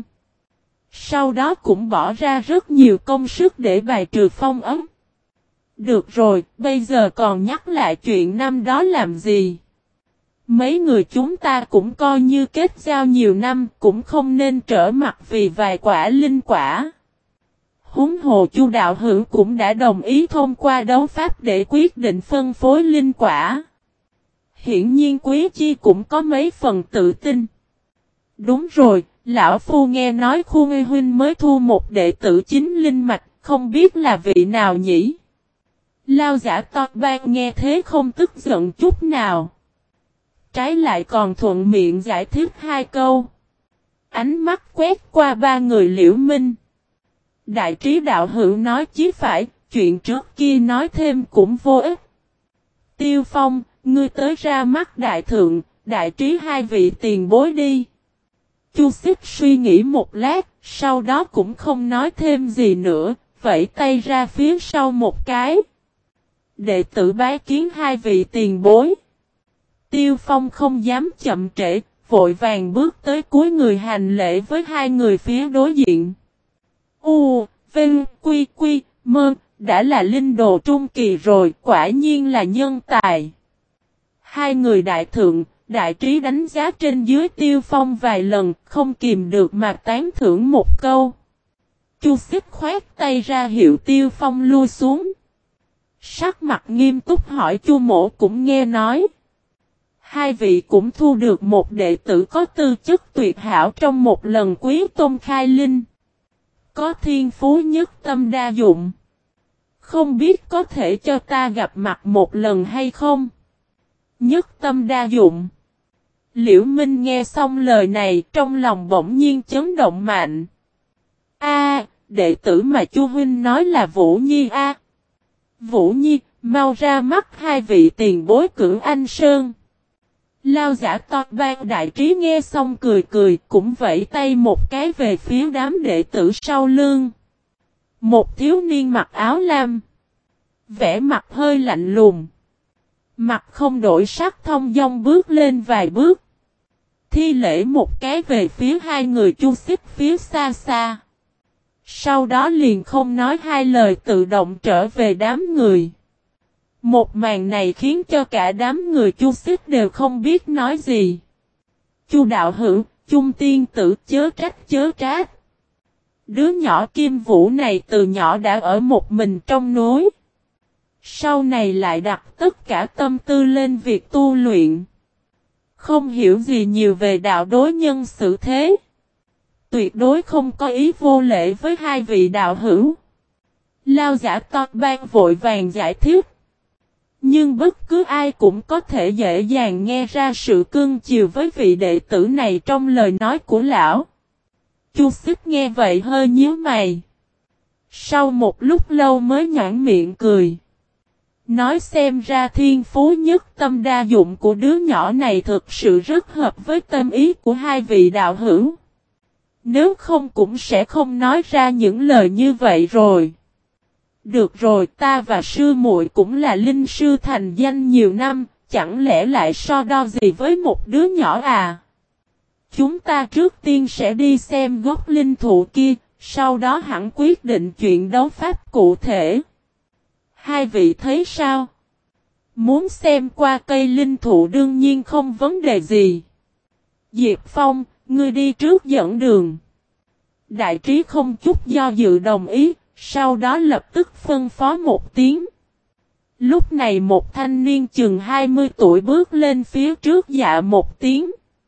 Sau đó cũng bỏ ra rất nhiều công sức để bài trừ phong ấn. Được rồi, bây giờ còn nhắc lại chuyện năm đó làm gì? Mấy người chúng ta cũng coi như kết giao nhiều năm, cũng không nên trở mặt vì vài quả linh quả. Huống hồ Chu đạo hữu cũng đã đồng ý thông qua đấu pháp để quyết định phân phối linh quả. Hiển nhiên Quý Chi cũng có mấy phần tự tin. Đúng rồi, lão phu nghe nói Khu Nghi huynh mới thu một đệ tử chính linh mạch, không biết là vị nào nhỉ? Lao giả to ban nghe thế không tức giận chút nào. Trái lại còn thuận miệng giải thích hai câu. Ánh mắt quét qua ba người Liễu Minh. Đại trí đạo hữu nói chí phải, chuyện trước kia nói thêm cũng vô ích. Tiêu Phong, ngươi tới ra mắt đại thượng, đại trí hai vị tiền bối đi. Chu Xích suy nghĩ một lát, sau đó cũng không nói thêm gì nữa, vẫy tay ra phía sau một cái. Đệ tử bái kiến hai vị tiền bối. Tiêu Phong không dám chậm trễ, vội vàng bước tới cuối người hành lễ với hai người phía đối diện. Vinh, Quy, Quy, Mơ, đã là linh đồ trung kỳ rồi, quả nhiên là nhân tài. Hai người đại thượng, đại trí đánh giá trên dưới Tiêu Phong vài lần, không kìm được mà tán thưởng một câu. Chu Xích khoát tay ra hiệu Tiêu Phong lui xuống. Sắc mặt nghiêm túc hỏi Chu Mỗ cũng nghe nói. Hai vị cũng thu được một đệ tử có tư chất tuyệt hảo trong một lần quý tôn khai linh. Có thiên phú nhất tâm đa dụng. Không biết có thể cho ta gặp mặt một lần hay không? Nhất tâm đa dụng. Liễu Minh nghe xong lời này trong lòng bỗng nhiên chấn động mạnh. Đệ tử mà Chu huynh nói là Vũ Nhi a. Vũ Nhi, mau ra mắt hai vị tiền bối Cửu Anh Sơn. Lao giả to ban đại trí nghe xong cười cười cũng vẫy tay một cái về phía đám đệ tử sau lưng. Một thiếu niên mặc áo lam. Vẻ mặt hơi lạnh lùng. Mặt không đổi sắc thông dong bước lên vài bước. Thi lễ một cái về phía hai người Chu Xích phía xa xa. Sau đó liền không nói hai lời tự động trở về đám người. Một màn này khiến cho cả đám người Chu Xích đều không biết nói gì. Chu đạo hữu, Chung tiên tử chớ trách. Đứa nhỏ Kim Vũ này từ nhỏ đã ở một mình trong núi. Sau này lại đặt tất cả tâm tư lên việc tu luyện. Không hiểu gì nhiều về đạo đối nhân xử thế. Tuyệt đối không có ý vô lễ với hai vị đạo hữu. Lao giả to ban vội vàng giải thích. Nhưng bất cứ ai cũng có thể dễ dàng nghe ra sự cưng chiều với vị đệ tử này trong lời nói của lão. Chu Xích nghe vậy hơi nhíu mày. Sau một lúc lâu mới nhãn miệng cười. Nói xem ra thiên phú nhất tâm đa dụng của đứa nhỏ này thực sự rất hợp với tâm ý của hai vị đạo hữu. Nếu không cũng sẽ không nói ra những lời như vậy rồi. Được rồi, ta và sư muội cũng là linh sư thành danh nhiều năm, chẳng lẽ lại so đo gì với một đứa nhỏ à? Chúng ta trước tiên sẽ đi xem gốc linh thụ kia, sau đó hẳn quyết định chuyện đấu pháp cụ thể. Hai vị thấy sao? Muốn xem qua cây linh thụ đương nhiên không vấn đề gì. Diệp Phong, ngươi đi trước dẫn đường. Đại trí không chút do dự đồng ý, sau đó lập tức phân phó một tiếng. Lúc này một thanh niên chừng 20 tuổi bước lên phía trước dạ một tiếng.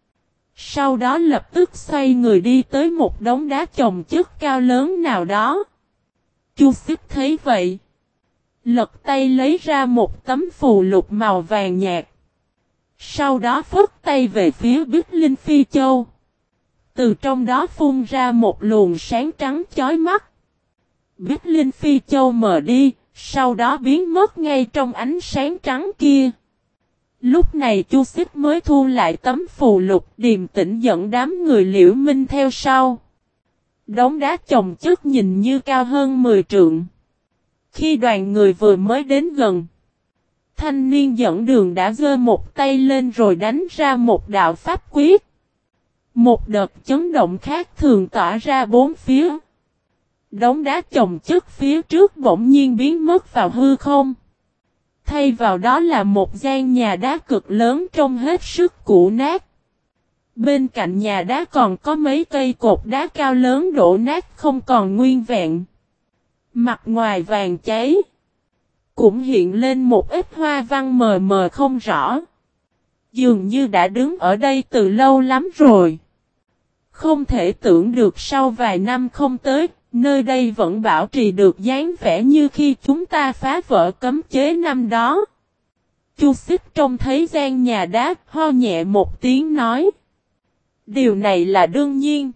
Sau đó lập tức xoay người đi tới một đống đá chồng chất cao lớn nào đó. Chu Xích thấy vậy, lật tay lấy ra một tấm phù lục màu vàng nhạt. Sau đó phất tay về phía Bích Linh Phi Châu. Từ trong đó phun ra một luồng sáng trắng chói mắt. Bích Linh Phi Châu mờ đi, sau đó biến mất ngay trong ánh sáng trắng kia. Lúc này Chu Xích mới thu lại tấm phù lục, điềm tĩnh dẫn đám người Liễu Minh theo sau. Đống đá chồng chất nhìn như cao hơn 10 trượng. Khi đoàn người vừa mới đến gần, thanh niên dẫn đường đã giơ một tay lên rồi đánh ra một đạo pháp quyết. Một đợt chấn động khác thường tỏa ra bốn phía. Đống đá chồng chất phía trước bỗng nhiên biến mất vào hư không. Thay vào đó là một gian nhà đá cực lớn trông hết sức cũ nát. Bên cạnh nhà đá còn có mấy cây cột đá cao lớn đổ nát không còn nguyên vẹn. Mặt ngoài vàng cháy. Cũng hiện lên một ít hoa văn mờ mờ không rõ. Dường như đã đứng ở đây từ lâu lắm rồi. Không thể tưởng được sau vài năm không tới, nơi đây vẫn bảo trì được dáng vẻ như khi chúng ta phá vỡ cấm chế năm đó. Chu Xích trông thấy gian nhà đá, ho nhẹ một tiếng nói. Điều này là đương nhiên.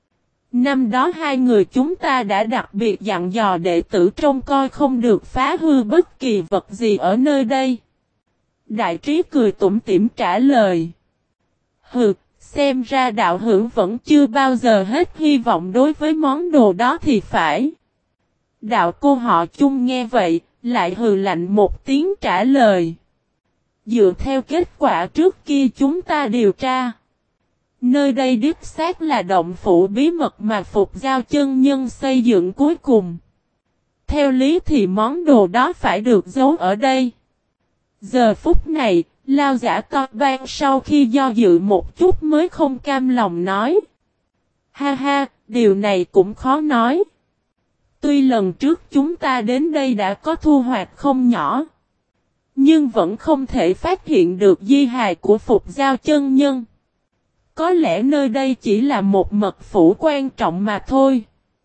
Năm đó hai người chúng ta đã đặc biệt dặn dò đệ tử trông coi không được phá hư bất kỳ vật gì ở nơi đây. Đại trí cười tủm tỉm trả lời. Hừ, xem ra đạo hữu vẫn chưa bao giờ hết hy vọng đối với món đồ đó thì phải. Đạo cô họ Chung nghe vậy, lại hừ lạnh một tiếng trả lời. Dựa theo kết quả trước kia chúng ta điều tra. Nơi đây đích xác là động phủ bí mật mà Phục Giao chân nhân xây dựng cuối cùng. Theo lý thì món đồ đó phải được giấu ở đây. Giờ phút này, Lao giả to ban sau khi do dự một chút mới không cam lòng nói. Ha ha, điều này cũng khó nói. Tuy lần trước chúng ta đến đây đã có thu hoạch không nhỏ. Nhưng vẫn không thể phát hiện được di hài của Phục Giao chân nhân. Có lẽ nơi đây chỉ là một mật phủ quan trọng mà thôi.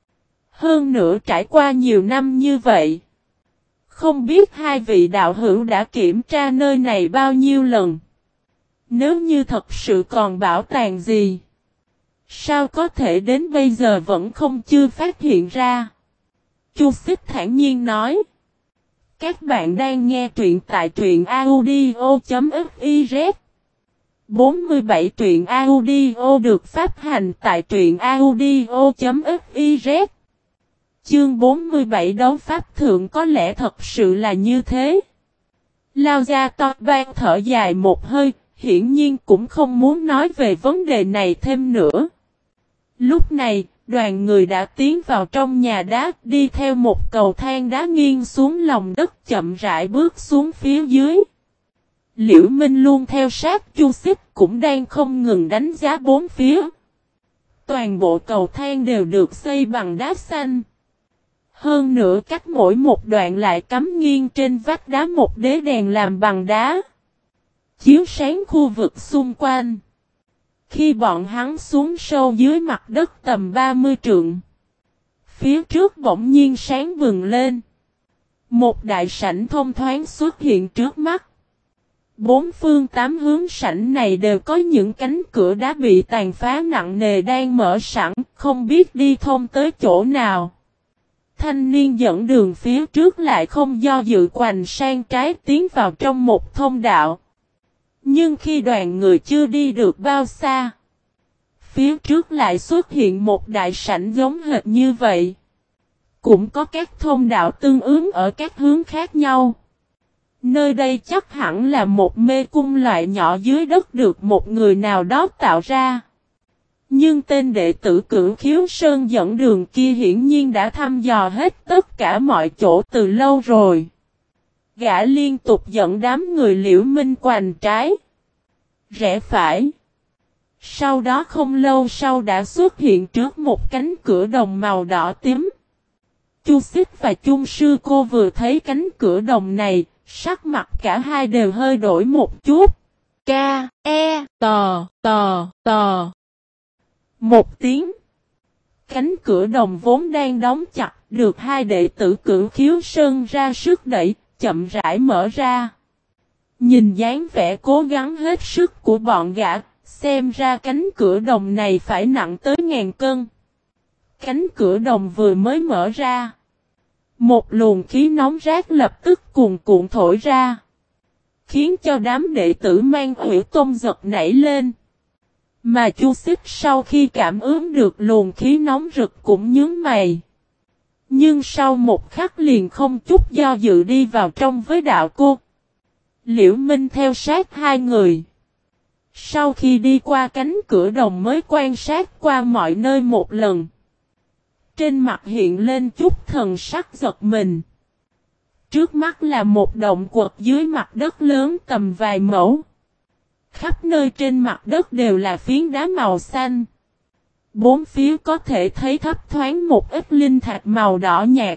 Hơn nữa trải qua nhiều năm như vậy. Không biết hai vị đạo hữu đã kiểm tra nơi này bao nhiêu lần. Nếu như thật sự còn bảo tàng gì. Sao có thể đến bây giờ vẫn không chưa phát hiện ra. Chu Xích thản nhiên nói. Các bạn đang nghe truyện tại truyện audio.fiz 47 truyện audio được phát hành tại truyện audio.fiz. Chương 47 đấu pháp thượng có lẽ thật sự là như thế. Lao ra to ban thở dài một hơi, hiển nhiên cũng không muốn nói về vấn đề này thêm nữa. Lúc này, đoàn người đã tiến vào trong nhà đá, đi theo một cầu thang đá nghiêng xuống lòng đất chậm rãi bước xuống phía dưới. Liễu Minh luôn theo sát Chu Xích cũng đang không ngừng đánh giá bốn phía. Toàn bộ cầu thang đều được xây bằng đá xanh. Hơn nữa cách mỗi một đoạn lại cắm nghiêng trên vách đá một đế đèn làm bằng đá. Chiếu sáng khu vực xung quanh. Khi bọn hắn xuống sâu dưới mặt đất tầm 30 trượng. Phía trước bỗng nhiên sáng bừng lên. Một đại sảnh thông thoáng xuất hiện trước mắt. Bốn phương tám hướng sảnh này đều có những cánh cửa đá bị tàn phá nặng nề đang mở sẵn, không biết đi thông tới chỗ nào. Thanh niên dẫn đường phía trước lại không do dự quành sang trái tiến vào trong một thông đạo. Nhưng khi đoàn người chưa đi được bao xa, phía trước lại xuất hiện một đại sảnh giống hệt như vậy. Cũng có các thông đạo tương ứng ở các hướng khác nhau. Nơi đây chắc hẳn là một mê cung loại nhỏ dưới đất được một người nào đó tạo ra. Nhưng tên đệ tử Cửu Khiếu Sơn dẫn đường kia hiển nhiên đã thăm dò hết tất cả mọi chỗ từ lâu rồi. Gã liên tục dẫn đám người Liễu Minh quành trái, rẽ phải. Sau đó không lâu sau đã xuất hiện trước một cánh cửa đồng màu đỏ tím. Chu Xích và Chung Sư Cô vừa thấy cánh cửa đồng này, sắc mặt cả hai đều hơi đổi một chút. Ca, e, tò, tò, tò. Một tiếng. Cánh cửa đồng vốn đang đóng chặt, được hai đệ tử Cửu Khiếu Sơn ra sức đẩy, chậm rãi mở ra. Nhìn dáng vẻ cố gắng hết sức của bọn gã, xem ra cánh cửa đồng này phải nặng tới 1000 cân. Cánh cửa đồng vừa mới mở ra. Một luồng khí nóng rát lập tức cuồn cuộn thổi ra. Khiến cho đám đệ tử Mang Hủy Tôn giật nảy lên. Mà Chu Xích sau khi cảm ứng được luồng khí nóng rực cũng nhướng mày. Nhưng sau một khắc liền không chút do dự đi vào trong với đạo cô. Liễu Minh theo sát hai người. Sau khi đi qua cánh cửa đồng mới quan sát qua mọi nơi một lần. Trên mặt hiện lên chút thần sắc giật mình. Trước mắt là một động quật dưới mặt đất lớn tầm vài mẫu. Khắp nơi trên mặt đất đều là phiến đá màu xanh. Bốn phía có thể thấy thấp thoáng một ít linh thạch màu đỏ nhạt.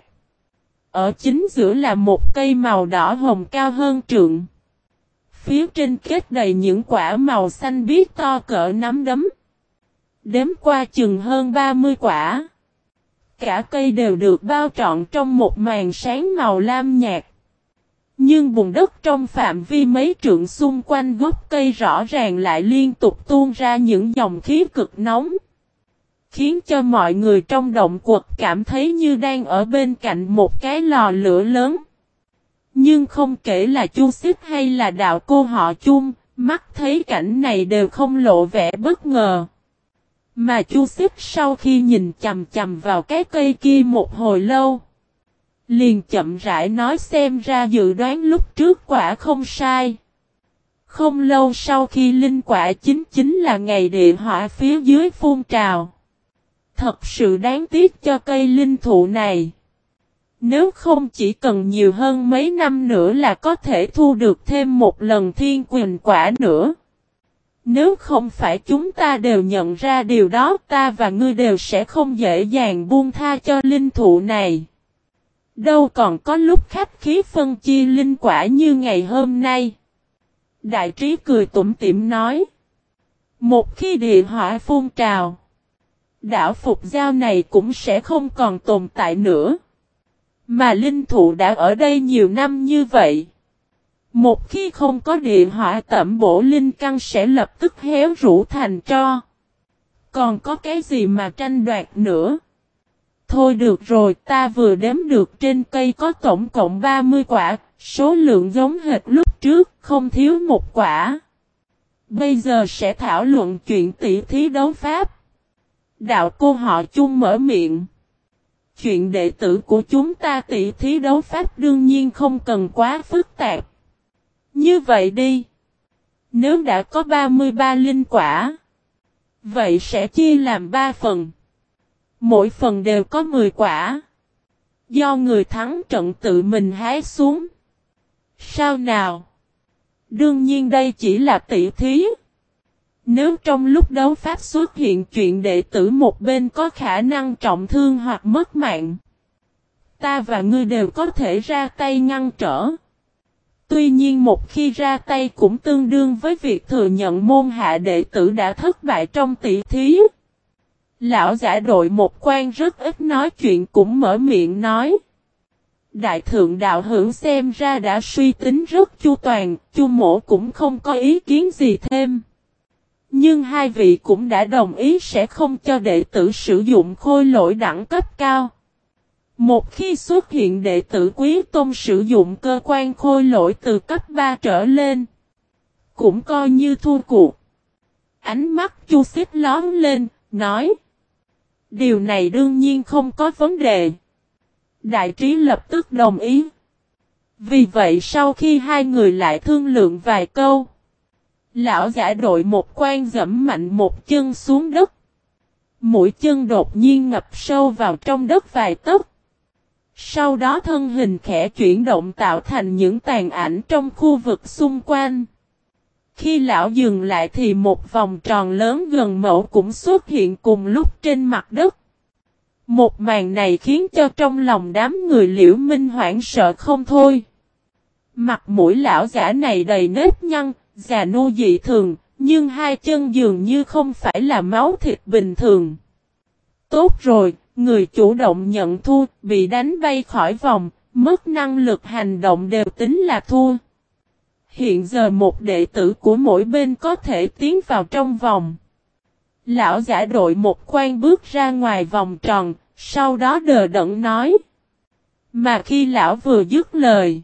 Ở chính giữa là một cây màu đỏ hồng cao hơn trượng. Phía trên kết đầy những quả màu xanh biếc to cỡ nắm đấm. Đếm qua chừng hơn 30 quả. Cả cây đều được bao trọn trong một màn sáng màu lam nhạt. Nhưng bùn đất trong phạm vi mấy trượng xung quanh gốc cây rõ ràng lại liên tục tuôn ra những dòng khí cực nóng. Khiến cho mọi người trong động quật cảm thấy như đang ở bên cạnh một cái lò lửa lớn. Nhưng không kể là Chu Xích hay là đạo cô họ Chung, mắt thấy cảnh này đều không lộ vẻ bất ngờ. Mà Chu Xích sau khi nhìn chằm chằm vào cái cây kia một hồi lâu, liền chậm rãi nói xem ra dự đoán lúc trước quả không sai. Không lâu sau khi linh quả chính là ngày địa hỏa phía dưới phun trào. Thật sự đáng tiếc cho cây linh thụ này. Nếu không chỉ cần nhiều hơn mấy năm nữa là có thể thu được thêm một lần thiên quyền quả nữa. Nếu không phải chúng ta đều nhận ra điều đó, ta và ngươi đều sẽ không dễ dàng buông tha cho linh thụ này. Đâu còn có lúc khách khí phân chia linh quả như ngày hôm nay. Đại trí cười tủm tỉm nói. Một khi địa hỏa phun trào, đảo Phục Giao này cũng sẽ không còn tồn tại nữa. Mà linh thụ đã ở đây nhiều năm như vậy. Một khi không có địa hỏa tẩm bổ linh căn sẽ lập tức héo rũ thành tro. Còn có cái gì mà tranh đoạt nữa? Thôi được rồi, ta vừa đếm được trên cây có tổng cộng 30 quả, số lượng giống hệt lúc trước, không thiếu một quả. Bây giờ sẽ thảo luận chuyện tỷ thí đấu pháp. Đạo cô họ Chung mở miệng. Chuyện đệ tử của chúng ta tỷ thí đấu pháp đương nhiên không cần quá phức tạp. Như vậy đi. Nếu đã có 33 linh quả, vậy sẽ chia làm 3 phần. Mỗi phần đều có 10 quả. Do người thắng trận tự mình hái xuống. Sao nào? Đương nhiên đây chỉ là tỷ thí. Nếu trong lúc đấu pháp xuất hiện chuyện đệ tử một bên có khả năng trọng thương hoặc mất mạng, ta và ngươi đều có thể ra tay ngăn trở. Tuy nhiên một khi ra tay cũng tương đương với việc thừa nhận môn hạ đệ tử đã thất bại trong tỷ thí. Lão giả đội một quan rất ít nói chuyện cũng mở miệng nói. Đại thượng đạo hữu xem ra đã suy tính rất chu toàn, Chu mỗ cũng không có ý kiến gì thêm. Nhưng hai vị cũng đã đồng ý sẽ không cho đệ tử sử dụng khôi lỗi đẳng cấp cao. Một khi xuất hiện đệ tử quý tôn sử dụng cơ quan khôi lỗi từ cấp 3 trở lên, cũng coi như thua cuộc. Ánh mắt Chu Xích lóm lên, nói. Điều này đương nhiên không có vấn đề. Đại trí lập tức đồng ý. Vì vậy sau khi hai người lại thương lượng vài câu, lão giả đội một quan dẫm mạnh một chân xuống đất. Mũi chân đột nhiên ngập sâu vào trong đất vài tấc. Sau đó thân hình khẽ chuyển động tạo thành những tàn ảnh trong khu vực xung quanh. Khi lão dừng lại thì một vòng tròn lớn gần mẫu cũng xuất hiện cùng lúc trên mặt đất. Một màn này khiến cho trong lòng đám người Liễu Minh hoảng sợ không thôi. Mặt mũi lão giả này đầy nếp nhăn, già nua dị thường, nhưng hai chân dường như không phải là máu thịt bình thường. Tốt rồi, người chủ động nhận thua, bị đánh bay khỏi vòng, mất năng lực hành động đều tính là thua. Hiện giờ một đệ tử của mỗi bên có thể tiến vào trong vòng. Lão giả đội một khoan bước ra ngoài vòng tròn, sau đó đờ đẫn nói. Mà khi lão vừa dứt lời,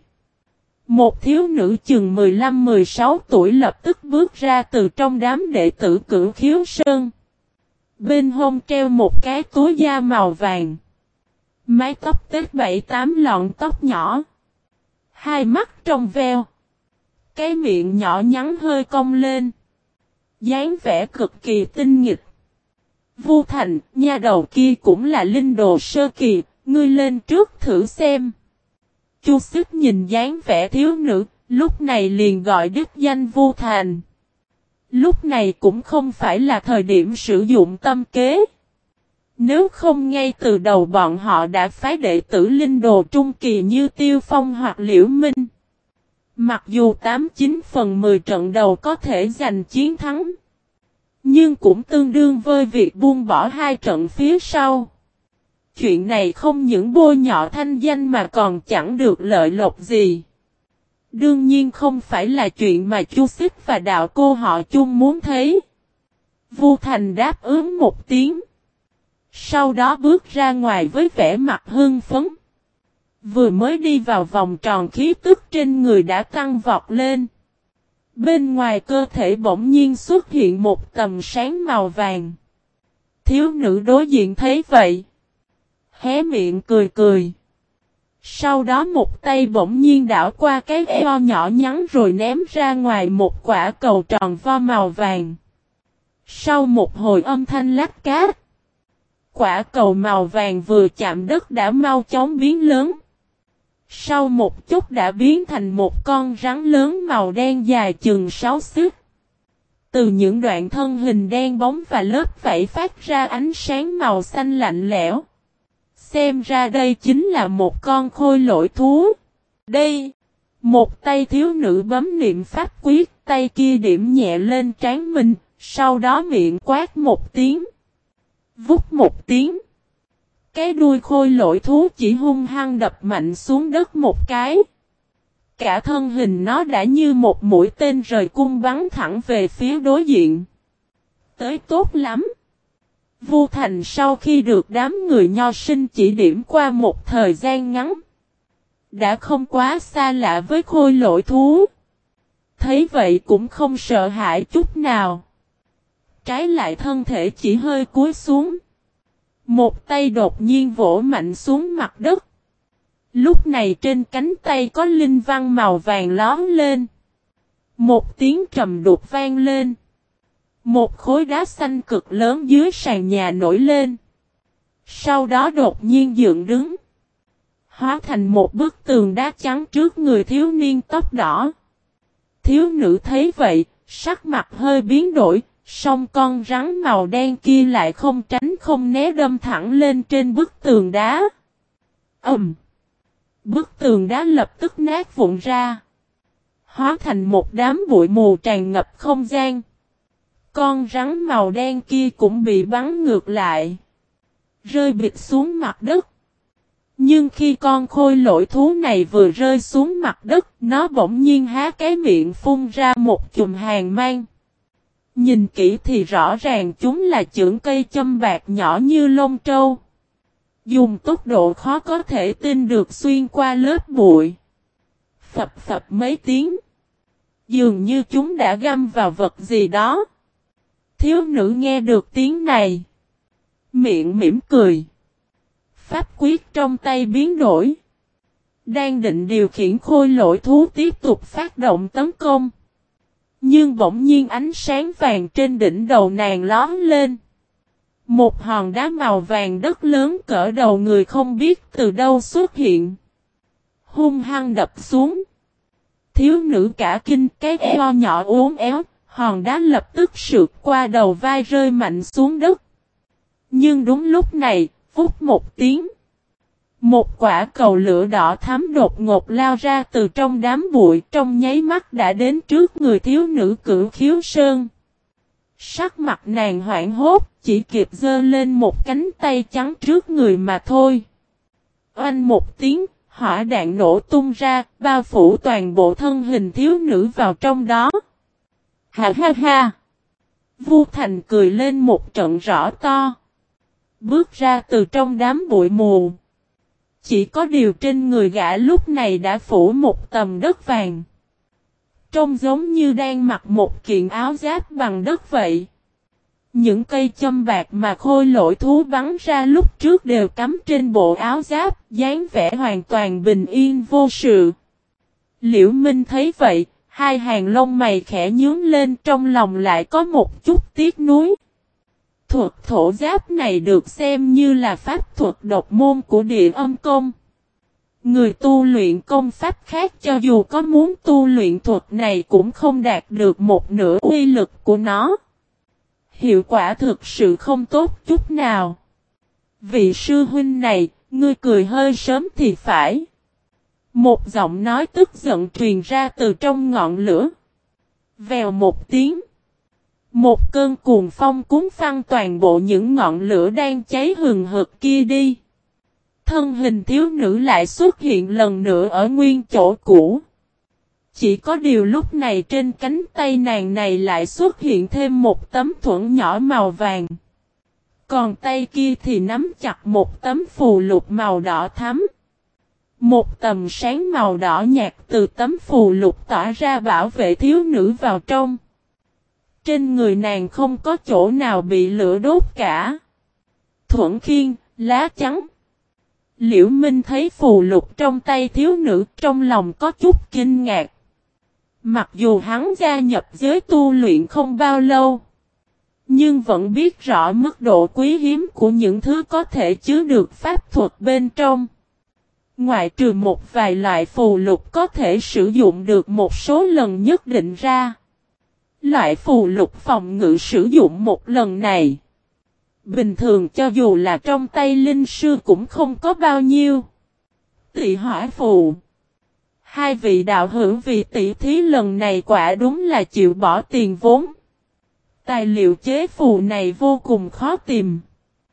một thiếu nữ chừng 15-16 tuổi lập tức bước ra từ trong đám đệ tử Cửu Khiếu Sơn. Bên hông treo một cái túi da màu vàng. Mái tóc tết 7-8 lọn tóc nhỏ. Hai mắt trong veo. Cái miệng nhỏ nhắn hơi cong lên. Dáng vẻ cực kỳ tinh nghịch. Vu Thành, nha đầu kia cũng là linh đồ sơ kỳ, ngươi lên trước thử xem. Chu Xích nhìn dáng vẻ thiếu nữ, lúc này liền gọi đích danh Vu Thành. Lúc này cũng không phải là thời điểm sử dụng tâm kế. Nếu không ngay từ đầu bọn họ đã phái đệ tử linh đồ trung kỳ như Tiêu Phong hoặc Liễu Minh. Mặc dù 89/10 trận đầu có thể giành chiến thắng, nhưng cũng tương đương với việc buông bỏ hai trận phía sau. Chuyện này không những bôi nhọ thanh danh mà còn chẳng được lợi lộc gì. Đương nhiên không phải là chuyện mà Chu Xích và đạo cô họ chung muốn thấy. Vu Thành đáp ứng một tiếng. Sau đó bước ra ngoài với vẻ mặt hưng phấn. Vừa mới đi vào vòng tròn khí tức trên người đã tăng vọt lên. Bên ngoài cơ thể bỗng nhiên xuất hiện một tầm sáng màu vàng. Thiếu nữ đối diện thấy vậy, hé miệng cười cười. Sau đó một tay bỗng nhiên đảo qua cái eo nhỏ nhắn rồi ném ra ngoài một quả cầu tròn vo màu vàng. Sau một hồi âm thanh lách cát, quả cầu màu vàng vừa chạm đất đã mau chóng biến lớn. Sau một chút đã biến thành một con rắn lớn màu đen dài chừng 6 xích. Từ những đoạn thân hình đen bóng và lớp vảy phát ra ánh sáng màu xanh lạnh lẽo. Xem ra đây chính là một con khôi lỗi thú. Đây, một tay thiếu nữ bấm niệm pháp quyết, tay kia điểm nhẹ lên trán mình, sau đó miệng quát một tiếng. Vút một tiếng. Cái đuôi khôi lỗi thú chỉ hung hăng đập mạnh xuống đất một cái. Cả thân hình nó đã như một mũi tên rời cung bắn thẳng về phía đối diện. Tới tốt lắm. Vu Thành sau khi được đám người nho sinh chỉ điểm qua một thời gian ngắn, đã không quá xa lạ với khôi lỗi thú. Thấy vậy cũng không sợ hãi chút nào. Trái lại thân thể chỉ hơi cúi xuống. Một tay đột nhiên vỗ mạnh xuống mặt đất. Lúc này trên cánh tay có linh văn màu vàng lóm lên. Một tiếng trầm đục vang lên. Một khối đá xanh cực lớn dưới sàn nhà nổi lên. Sau đó đột nhiên dựng đứng. Hóa thành một bức tường đá trắng trước người thiếu niên tóc đỏ. Thiếu nữ thấy vậy, sắc mặt hơi biến đổi. Song con rắn màu đen kia lại không tránh không né đâm thẳng lên trên bức tường đá. Bức tường đá lập tức nát vụn ra. Hóa thành một đám bụi mù tràn ngập không gian. Con rắn màu đen kia cũng bị bắn ngược lại. Rơi bịch xuống mặt đất. Nhưng khi con khôi lỗi thú này vừa rơi xuống mặt đất, nó bỗng nhiên há cái miệng phun ra một chùm hàn mang. Nhìn kỹ thì rõ ràng chúng là chưởng cây châm bạc nhỏ như lông trâu. Dùng tốc độ khó có thể tin được xuyên qua lớp bụi. Phập phập mấy tiếng. Dường như chúng đã găm vào vật gì đó. Thiếu nữ nghe được tiếng này. Miệng mỉm cười. Pháp quyết trong tay biến đổi. Đang định điều khiển khôi lỗi thú tiếp tục phát động tấn công. Nhưng bỗng nhiên ánh sáng vàng trên đỉnh đầu nàng lóm lên. Một hòn đá màu vàng đất lớn cỡ đầu người không biết từ đâu xuất hiện. Hung hăng đập xuống. thiếu nữ cả kinh, cái eo nhỏ uốn éo, hòn đá lập tức sượt qua đầu vai rơi mạnh xuống đất. Nhưng đúng lúc này, vút một tiếng. Một quả cầu lửa đỏ thắm đột ngột lao ra từ trong đám bụi, trong nháy mắt đã đến trước người thiếu nữ Cửu Khiếu Sơn. Sắc mặt nàng hoảng hốt, chỉ kịp giơ lên một cánh tay trắng trước người mà thôi. Oanh một tiếng, hỏa đạn nổ tung ra, bao phủ toàn bộ thân hình thiếu nữ vào trong đó. Ha ha ha! Vu Thành cười lên một trận rõ to. Bước ra từ trong đám bụi mù. Chỉ có điều trên người gã lúc này đã phủ một tầm đất vàng. Trông giống như đang mặc một kiện áo giáp bằng đất vậy. Những cây châm bạc mà khôi lỗi thú bắn ra lúc trước đều cắm trên bộ áo giáp, dáng vẻ hoàn toàn bình yên vô sự. Liễu Minh thấy vậy, hai hàng lông mày khẽ nhướng lên, trong lòng lại có một chút tiếc nuối. Thuật thổ giáp này được xem như là pháp thuật độc môn của Địa Âm Công. Người tu luyện công pháp khác cho dù có muốn tu luyện thuật này cũng không đạt được một nửa uy lực của nó. Hiệu quả thực sự không tốt chút nào. Vị sư huynh này, ngươi cười hơi sớm thì phải. Một giọng nói tức giận truyền ra từ trong ngọn lửa. Vèo một tiếng. Một cơn cuồng phong cuốn phăng toàn bộ những ngọn lửa đang cháy hừng hực kia đi. Thân hình thiếu nữ lại xuất hiện lần nữa ở nguyên chỗ cũ. Chỉ có điều lúc này trên cánh tay nàng này lại xuất hiện thêm một tấm thuẫn nhỏ màu vàng. Còn tay kia thì nắm chặt một tấm phù lục màu đỏ thắm. Một tầm sáng màu đỏ nhạt từ tấm phù lục tỏa ra bảo vệ thiếu nữ vào trong. Trên người nàng không có chỗ nào bị lửa đốt cả. Thuẫn khiên, lá trắng. Liễu Minh thấy phù lục trong tay thiếu nữ, trong lòng có chút kinh ngạc. Mặc dù hắn gia nhập giới tu luyện không bao lâu, nhưng vẫn biết rõ mức độ quý hiếm của những thứ có thể chứa được pháp thuật bên trong. Ngoại trừ một vài loại phù lục có thể sử dụng được một số lần nhất định ra. Loại phù lục phòng ngự sử dụng một lần này, bình thường cho dù là trong tay linh sư cũng không có bao nhiêu. Tị hỏa phù. Hai vị đạo hữu vì tỷ thí lần này quả đúng là chịu bỏ tiền vốn. Tài liệu chế phù này vô cùng khó tìm.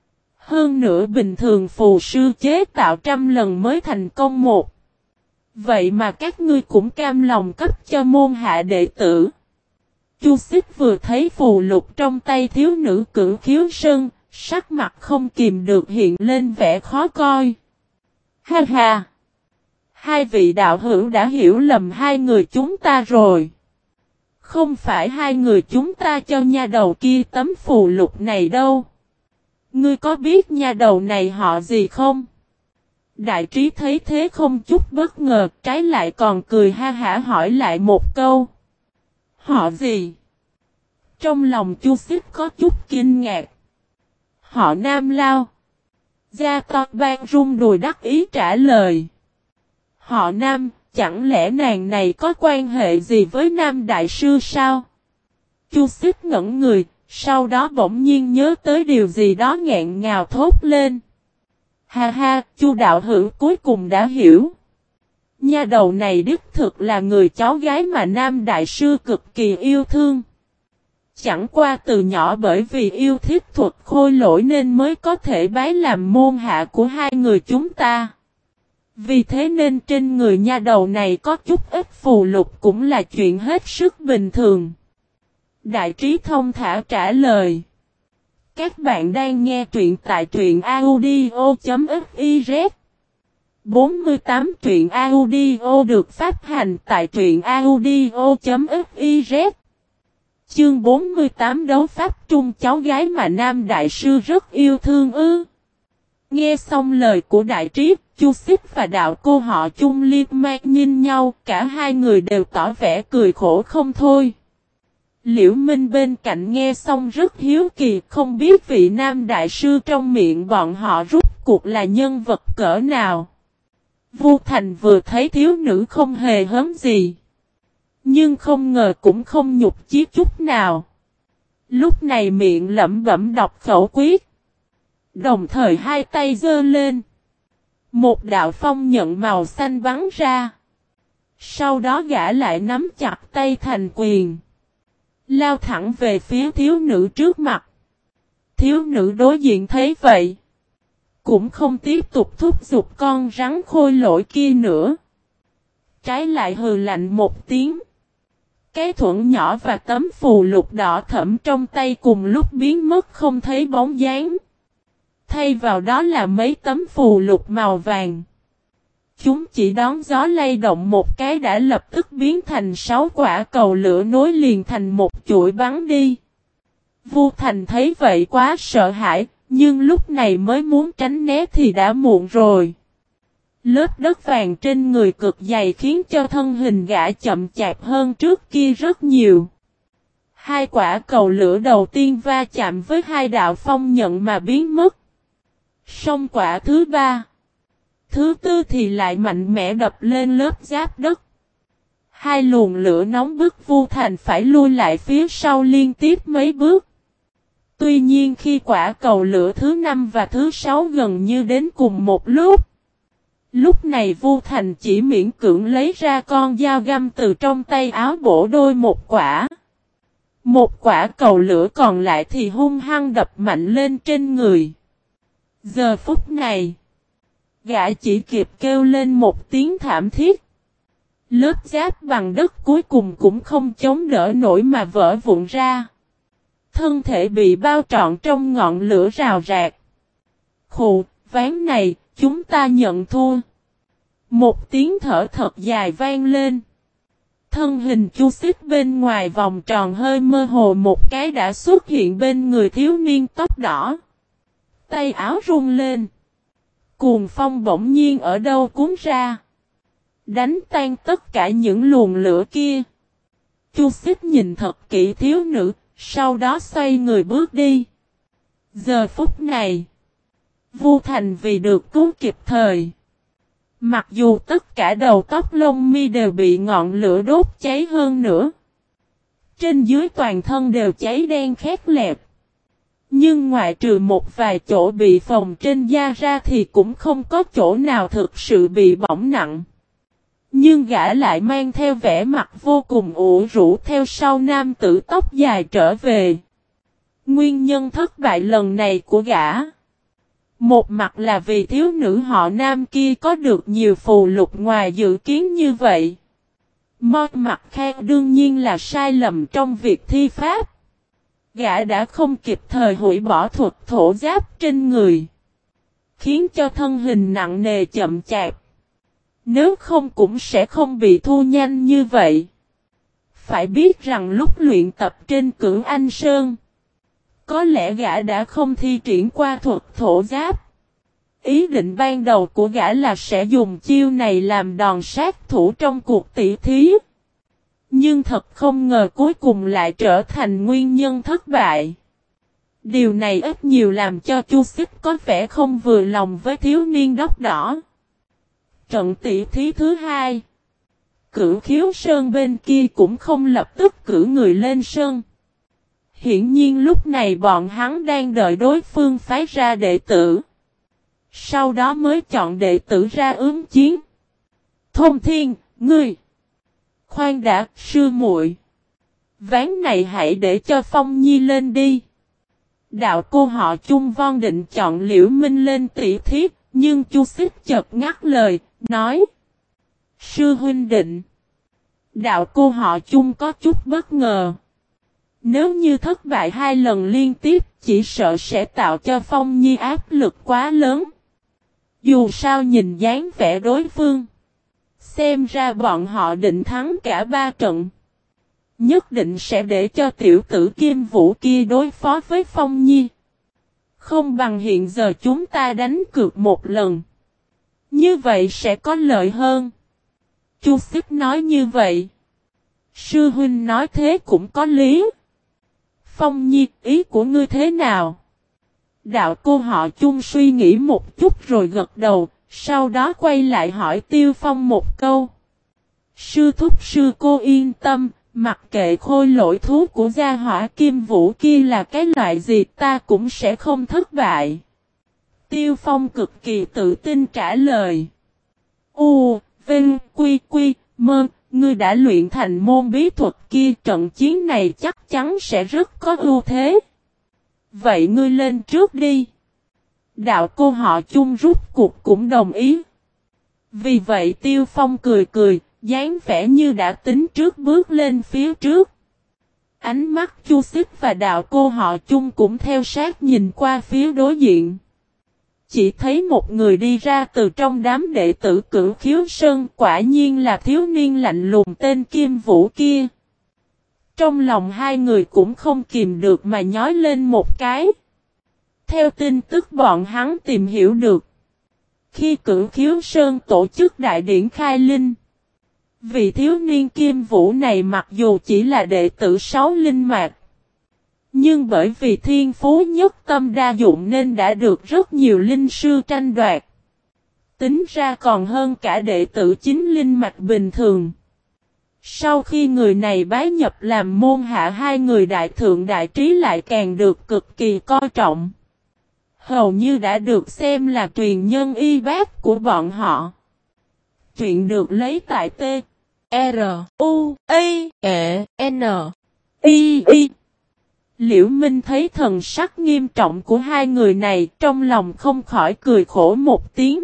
Hơn nữa bình thường phù sư chế tạo trăm lần mới thành công một. Vậy mà các ngươi cũng cam lòng cấp cho môn hạ đệ tử. Chu Xích vừa thấy phù lục trong tay thiếu nữ Cửu Khiếu Sơn, sắc mặt không kìm được hiện lên vẻ khó coi. Ha ha! Hai vị đạo hữu đã hiểu lầm hai người chúng ta rồi. Không phải hai người chúng ta cho nha đầu kia tấm phù lục này đâu. Ngươi có biết nha đầu này họ gì không? Đại trí thấy thế không chút bất ngờ, trái lại còn cười ha hả hỏi lại một câu. Họ gì? Trong lòng Chu Xích có chút kinh ngạc. Họ Nam Lao. Gia Toan Bang rung đùi đắc ý trả lời. Họ Nam, chẳng lẽ nàng này có quan hệ gì với Nam Đại Sư sao? Chu Xích ngẩn người, sau đó bỗng nhiên nhớ tới điều gì đó nghẹn ngào thốt lên. Ha ha, Chu đạo hữu cuối cùng đã hiểu. Nha đầu này đích thực là người cháu gái mà Nam Đại Sư cực kỳ yêu thương. Chẳng qua từ nhỏ bởi vì yêu thích thuật khôi lỗi nên mới có thể bái làm môn hạ của hai người chúng ta. Vì thế nên trên người nha đầu này có chút ít phù lục cũng là chuyện hết sức bình thường. Đại trí thông thả trả lời. Các bạn đang nghe truyện tại truyện audio.fiz 48 truyện audio được phát hành tại truyện audio.fiz. Chương 48 đấu pháp trung cháu gái mà Nam Đại Sư rất yêu thương ư. Nghe xong lời của Đại Trí, Chu Xích và đạo cô họ Chung liếc mắt nhìn nhau, cả hai người đều tỏ vẻ cười khổ không thôi. Liễu Minh bên cạnh nghe xong rất hiếu kỳ, không biết vị Nam Đại Sư trong miệng bọn họ rút cuộc là nhân vật cỡ nào. Vu Thành vừa thấy thiếu nữ không hề hớm gì, Nhưng không ngờ cũng không nhục chí chút nào. Lúc này miệng lẩm bẩm đọc khẩu quyết. Đồng thời hai tay giơ lên. Một đạo phong nhận màu xanh bắn ra. Sau đó gã lại nắm chặt tay thành quyền. Lao thẳng về phía thiếu nữ trước mặt. Thiếu nữ đối diện thấy vậy. Cũng không tiếp tục thúc giục con rắn khôi lỗi kia nữa. Trái lại hừ lạnh một tiếng. Cái thuẫn nhỏ và tấm phù lục đỏ thẫm trong tay cùng lúc biến mất không thấy bóng dáng. Thay vào đó là mấy tấm phù lục màu vàng. Chúng chỉ đón gió lay động một cái đã lập tức biến thành 6 quả cầu lửa nối liền thành một chuỗi bắn đi. Vu Thành thấy vậy quá sợ hãi, nhưng lúc này mới muốn tránh né thì đã muộn rồi. Lớp đất vàng trên người cực dày khiến cho thân hình gã chậm chạp hơn trước kia rất nhiều. Hai quả cầu lửa đầu tiên va chạm với hai đạo phong nhận mà biến mất. Xong quả thứ ba. Thứ tư thì lại mạnh mẽ đập lên lớp giáp đất. Hai luồng lửa nóng bức Vu Thành phải lui lại phía sau liên tiếp mấy bước. Tuy nhiên khi quả cầu lửa thứ 5 và thứ 6 gần như đến cùng một lúc. Lúc này Vu Thành chỉ miễn cưỡng lấy ra con dao găm từ trong tay áo bổ đôi một quả. Một quả cầu lửa còn lại thì hung hăng đập mạnh lên trên người. Giờ phút này, gã chỉ kịp kêu lên một tiếng thảm thiết. Lớp giáp bằng đất cuối cùng cũng không chống đỡ nổi mà vỡ vụn ra. Thân thể bị bao trọn trong ngọn lửa rào rạc. Khụ, ván này, chúng ta nhận thua. Một tiếng thở thật dài vang lên. Thân hình Chu Xích bên ngoài vòng tròn hơi mơ hồ một cái đã xuất hiện bên người thiếu niên tóc đỏ. Tay áo rung lên. Cuồng phong bỗng nhiên ở đâu cuốn ra. Đánh tan tất cả những luồng lửa kia. Chu Xích nhìn thật kỹ thiếu nữ, sau đó xoay người bước đi. Giờ phút này, Vu Thành vì được cứu kịp thời. Mặc dù tất cả đầu tóc lông mi đều bị ngọn lửa đốt cháy hơn nữa. Trên dưới toàn thân đều cháy đen khét lẹt. Nhưng ngoại trừ một vài chỗ bị phồng trên da ra thì cũng không có chỗ nào thực sự bị bỏng nặng. Nhưng gã lại mang theo vẻ mặt vô cùng ủ rũ theo sau nam tử tóc dài trở về. Nguyên nhân thất bại lần này của gã. Một mặt là vì thiếu nữ họ nam kia có được nhiều phù lục ngoài dự kiến như vậy. Một mặt khác đương nhiên là sai lầm trong việc thi pháp. Gã đã không kịp thời hủy bỏ thuật thổ giáp trên người. Khiến cho thân hình nặng nề chậm chạp. Nếu không cũng sẽ không bị thu nhanh như vậy. Phải biết rằng lúc luyện tập trên Cửu Anh Sơn. Có lẽ gã đã không thi triển qua thuật thổ giáp. Ý định ban đầu của gã là sẽ dùng chiêu này làm đòn sát thủ trong cuộc tỷ thí. Nhưng thật không ngờ cuối cùng lại trở thành nguyên nhân thất bại. Điều này ít nhiều làm cho Chu Xích có vẻ không vừa lòng với thiếu niên tóc đỏ. Trận tỷ thí thứ hai. Cửu Khiếu Sơn bên kia cũng không lập tức cử người lên sân. Hiển nhiên lúc này bọn hắn đang đợi đối phương phái ra đệ tử. Sau đó mới chọn đệ tử ra ứng chiến. Thông Thiên, ngươi. Khoan đã, sư muội. Ván này hãy để cho Phong Nhi lên đi. Đạo cô họ Chung Von định chọn Liễu Minh lên tỷ thí, nhưng Chu Xích chợt ngắt lời, nói. Sư huynh định. Đạo cô họ Chung có chút bất ngờ. Nếu như thất bại 2 lần liên tiếp, chỉ sợ sẽ tạo cho Phong Nhi áp lực quá lớn. Dù sao nhìn dáng vẻ đối phương. Xem ra bọn họ định thắng cả 3 trận. Nhất định sẽ để cho tiểu tử Kim Vũ kia đối phó với Phong Nhi. Không bằng hiện giờ chúng ta đánh cược một lần. Như vậy sẽ có lợi hơn. Chu Xích nói như vậy. Sư huynh nói thế cũng có lý. Phong Nhi, ý của ngươi thế nào? Đạo cô họ Chung suy nghĩ một chút rồi gật đầu, sau đó quay lại hỏi Tiêu Phong một câu. Sư thúc sư cô yên tâm, mặc kệ khôi lỗi thú của gia hỏa kim vũ kia là cái loại gì ta cũng sẽ không thất bại. Tiêu Phong cực kỳ tự tin trả lời. U, Vinh, Quy, Quy, Mơ, ngươi đã luyện thành môn bí thuật kia, trận chiến này chắc chắn sẽ rất có ưu thế. Vậy ngươi lên trước đi. Đạo cô họ chung rút cuộc cũng đồng ý. Vì vậy Tiêu Phong cười cười, dáng vẻ như đã tính trước bước lên phía trước. Ánh mắt Chu Xích và đạo cô họ chung cũng theo sát nhìn qua phía đối diện. Chỉ thấy một người đi ra từ trong đám đệ tử Cửu Khiếu Sơn, quả nhiên là thiếu niên lạnh lùng tên Kim Vũ kia. Trong lòng hai người cũng không kìm được mà nhói lên một cái. Theo tin tức bọn hắn tìm hiểu được, khi Cửu Khiếu Sơn tổ chức đại điển khai linh, vị thiếu niên Kim Vũ này mặc dù chỉ là đệ tử 6 linh mạch, nhưng bởi vì thiên phú nhất tâm đa dụng nên đã được rất nhiều linh sư tranh đoạt. Tính ra còn hơn cả đệ tử 9 linh mạch bình thường. Sau khi người này bái nhập làm môn hạ, hai người đại thượng đại trí lại càng được cực kỳ coi trọng. Hầu như đã được xem là truyền nhân y bác của bọn họ. Truyện được lấy tại T R U A E N I I. Liễu Minh thấy thần sắc nghiêm trọng của hai người này, trong lòng không khỏi cười khổ một tiếng.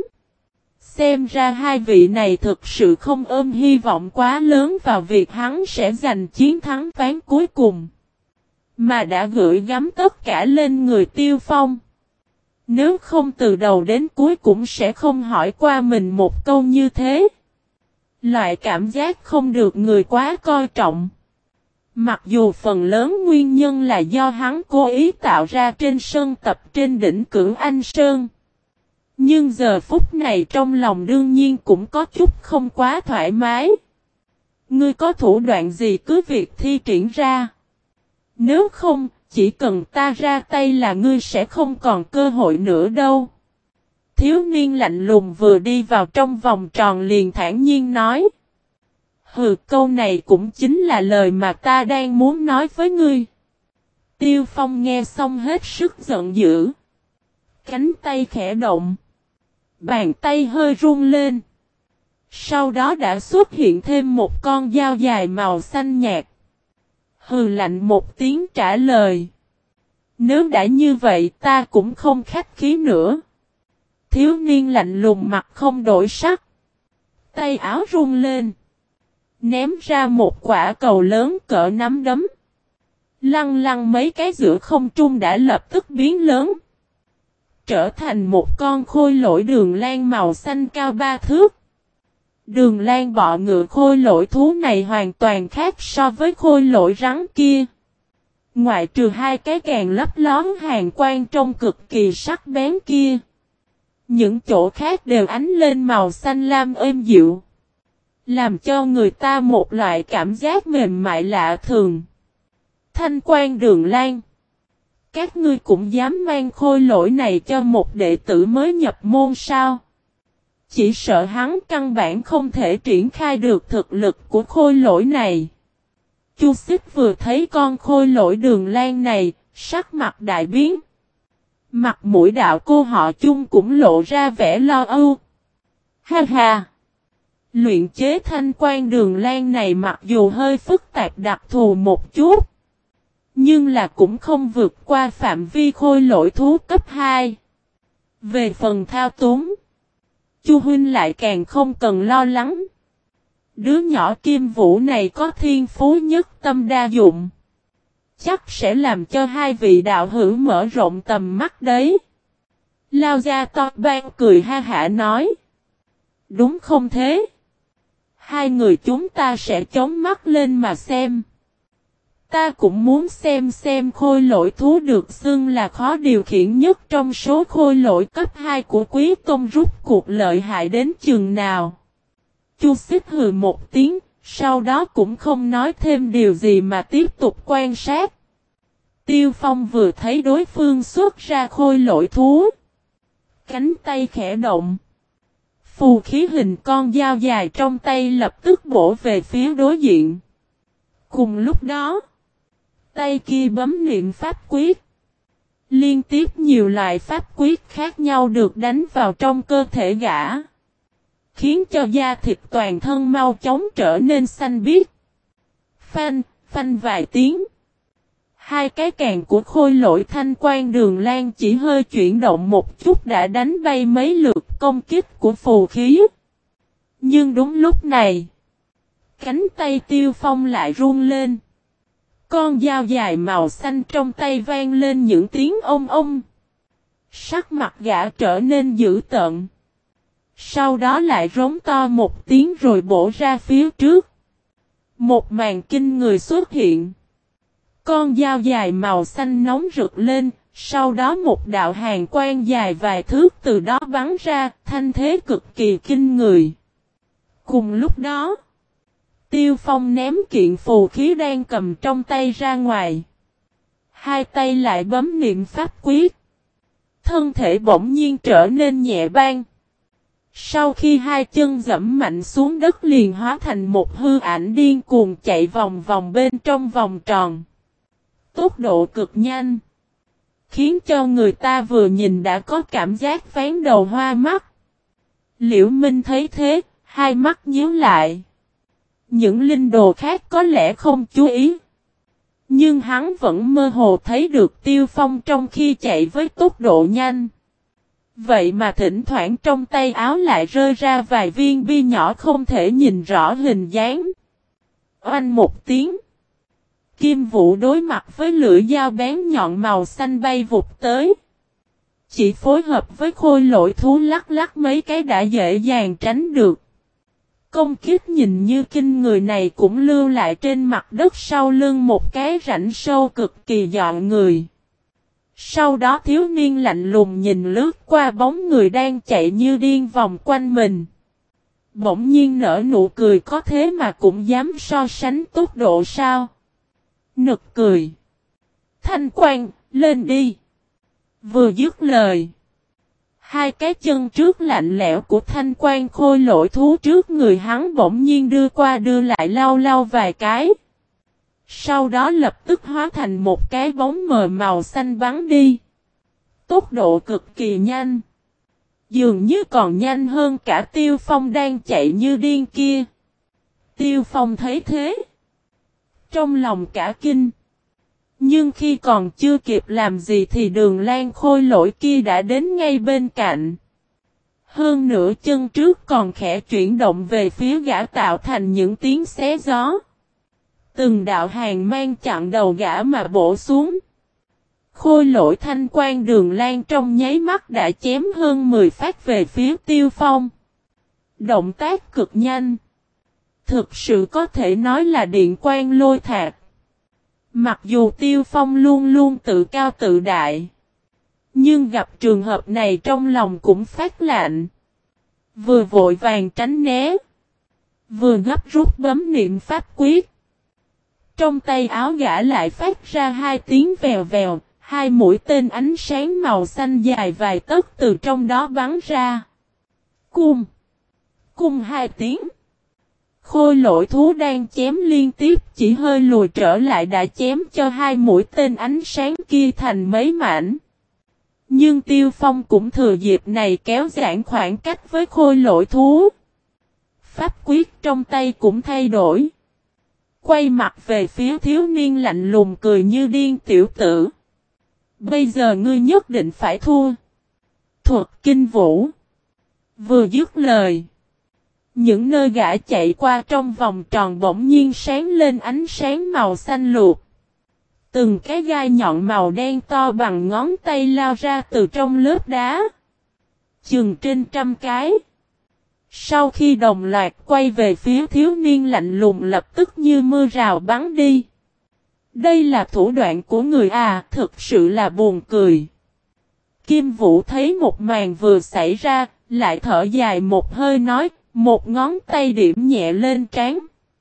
Xem ra hai vị này thực sự không ôm hy vọng quá lớn vào việc hắn sẽ giành chiến thắng ván cuối cùng, mà đã gửi gắm tất cả lên người Tiêu Phong. Nếu không từ đầu đến cuối cũng sẽ không hỏi qua mình một câu như thế. Loại cảm giác không được người quá coi trọng. Mặc dù phần lớn nguyên nhân là do hắn cố ý tạo ra trên sân tập trên đỉnh Cửu Anh Sơn, nhưng giờ phút này trong lòng đương nhiên cũng có chút không quá thoải mái. Ngươi có thủ đoạn gì cứ việc thi triển ra. Nếu không, chỉ cần ta ra tay là ngươi sẽ không còn cơ hội nữa đâu. Thiếu niên lạnh lùng vừa đi vào trong vòng tròn liền thản nhiên nói. Hừ, câu này cũng chính là lời mà ta đang muốn nói với ngươi. Tiêu Phong nghe xong hết sức giận dữ. Cánh tay khẽ động. Bàn tay hơi run lên. Sau đó đã xuất hiện thêm một con dao dài màu xanh nhạt. Hừ lạnh một tiếng trả lời. Nếu đã như vậy ta cũng không khách khí nữa. Thiếu niên lạnh lùng mặt không đổi sắc. Tay áo run lên. Ném ra một quả cầu lớn cỡ nắm đấm. Lăn lăn mấy cái giữa không trung đã lập tức biến lớn. Trở thành một con khôi lỗi đường lan màu xanh cao 3 thước. Đường lan bọ ngựa khôi lỗi thú này hoàn toàn khác so với khôi lỗi rắn kia. Ngoại trừ hai cái càng lấp lón hàn quang trong cực kỳ sắc bén kia. Những chỗ khác đều ánh lên màu xanh lam êm dịu. Làm cho người ta một loại cảm giác mềm mại lạ thường. Thanh quan đường lan. Các ngươi cũng dám mang khôi lỗi này cho một đệ tử mới nhập môn sao? Chỉ sợ hắn căn bản không thể triển khai được thực lực của khôi lỗi này. Chu Xích vừa thấy con khôi lỗi đường lan này, sắc mặt đại biến. Mặt mũi đạo cô họ chung cũng lộ ra vẻ lo âu. Ha ha! Luyện chế thanh quan đường lan này mặc dù hơi phức tạp đặc thù một chút, nhưng là cũng không vượt qua phạm vi khôi lỗi thú cấp 2. Về phần thao túng, Chu huynh lại càng không cần lo lắng. Đứa nhỏ Kim Vũ này có thiên phú nhất tâm đa dụng. Chắc sẽ làm cho hai vị đạo hữu mở rộng tầm mắt đấy. Lao Gia To Ban cười ha hả nói. Đúng không thế? Hai người chúng ta sẽ chống mắt lên mà xem. Ta cũng muốn xem khôi lỗi thú được xưng là khó điều khiển nhất trong số khôi lỗi cấp 2 của Quý Tông rút cuộc lợi hại đến chừng nào. Chu Xích hừ một tiếng, sau đó cũng không nói thêm điều gì mà tiếp tục quan sát. Tiêu Phong vừa thấy đối phương xuất ra khôi lỗi thú. Cánh tay khẽ động. phù khí hình con dao dài trong tay lập tức bổ về phía đối diện. Cùng lúc đó, tay kia bấm niệm pháp quyết. Liên tiếp nhiều loại pháp quyết khác nhau được đánh vào trong cơ thể gã, khiến cho da thịt toàn thân mau chóng trở nên xanh biếc. Phanh, phanh vài tiếng. Hai cái càng của khôi lỗi thanh quan Đường Lan chỉ hơi chuyển động một chút đã đánh bay mấy lượt công kích của phù khí. Nhưng đúng lúc này, cánh tay Tiêu Phong lại run lên. Con dao dài màu xanh trong tay vang lên những tiếng ông ông. Sắc mặt gã trở nên dữ tợn. Sau đó lại rống to một tiếng rồi bổ ra phía trước. Một màn kinh người xuất hiện. Con dao dài màu xanh nóng rực lên, sau đó một đạo hàn quang dài vài thước từ đó bắn ra, thanh thế cực kỳ kinh người. Cùng lúc đó, Tiêu Phong ném kiện phù khí đang cầm trong tay ra ngoài. Hai tay lại bấm niệm pháp quyết. Thân thể bỗng nhiên trở nên nhẹ bang. Sau khi hai chân dẫm mạnh xuống đất liền hóa thành một hư ảnh điên cuồng chạy vòng vòng bên trong vòng tròn. Tốc độ cực nhanh, khiến cho người ta vừa nhìn đã có cảm giác ván đầu hoa mắt. Liễu Minh thấy thế, hai mắt nhíu lại. Những linh đồ khác có lẽ không chú ý, nhưng hắn vẫn mơ hồ thấy được Tiêu Phong trong khi chạy với tốc độ nhanh. Vậy mà thỉnh thoảng trong tay áo lại rơi ra vài viên bi nhỏ không thể nhìn rõ hình dáng. Oanh một tiếng. Kim Vũ đối mặt với lưỡi dao bén nhọn màu xanh bay vụt tới. Chỉ phối hợp với khôi lỗi thú lắc lắc mấy cái đã dễ dàng tránh được. Công kích nhìn như kinh người này cũng lưu lại trên mặt đất sau lưng một cái rãnh sâu cực kỳ dọn người. Sau đó thiếu niên lạnh lùng nhìn lướt qua bóng người đang chạy như điên vòng quanh mình. Bỗng nhiên nở nụ cười, có thế mà cũng dám so sánh tốc độ sao? Nực cười. Thanh quan, lên đi. Vừa dứt lời, hai cái chân trước lạnh lẽo của thanh quan khôi lỗi thú trước người hắn bỗng nhiên đưa qua đưa lại lau lau vài cái. Sau đó lập tức hóa thành một cái bóng mờ màu xanh bắn đi. Tốc độ cực kỳ nhanh. Dường như còn nhanh hơn cả Tiêu Phong đang chạy như điên kia. Tiêu Phong thấy thế, trong lòng cả kinh. Nhưng khi còn chưa kịp làm gì thì Đường Lan khôi lỗi kia đã đến ngay bên cạnh. Hơn nữa chân trước còn khẽ chuyển động về phía gã tạo thành những tiếng xé gió. Từng đạo hàng mang chặn đầu gã mà bổ xuống. Khôi lỗi thanh quan Đường Lan trong nháy mắt đã chém hơn 10 phát về phía Tiêu Phong. Động tác cực nhanh. Thực sự có thể nói là điện quang lôi thạc. Mặc dù Tiêu Phong luôn luôn tự cao tự đại, nhưng gặp trường hợp này trong lòng cũng phát lạnh. Vừa vội vàng tránh né, vừa gấp rút bấm niệm pháp quyết. Trong tay áo gã lại phát ra hai tiếng vèo vèo, hai mũi tên ánh sáng màu xanh dài vài tấc từ trong đó bắn ra. Cung! Cung hai tiếng. Khôi lỗi thú đang chém liên tiếp chỉ hơi lùi trở lại đã chém cho hai mũi tên ánh sáng kia thành mấy mảnh. Nhưng Tiêu Phong cũng thừa dịp này kéo giãn khoảng cách với khôi lỗi thú. Pháp quyết trong tay cũng thay đổi. Quay mặt về phía thiếu niên lạnh lùng cười như điên, tiểu tử. Bây giờ ngươi nhất định phải thua. Thuật kinh vũ. Vừa dứt lời, những nơi gã chạy qua trong vòng tròn bỗng nhiên sáng lên ánh sáng màu xanh luộc. Từng cái gai nhọn màu đen to bằng ngón tay lao ra từ trong lớp đá. Chừng trên 100 cái. Sau khi đồng loạt quay về phía thiếu niên lạnh lùng lập tức như mưa rào bắn đi. Đây là thủ đoạn của người à, thực sự là buồn cười. Kim Vũ thấy một màn vừa xảy ra, lại thở dài một hơi nói, một ngón tay điểm nhẹ lên trán.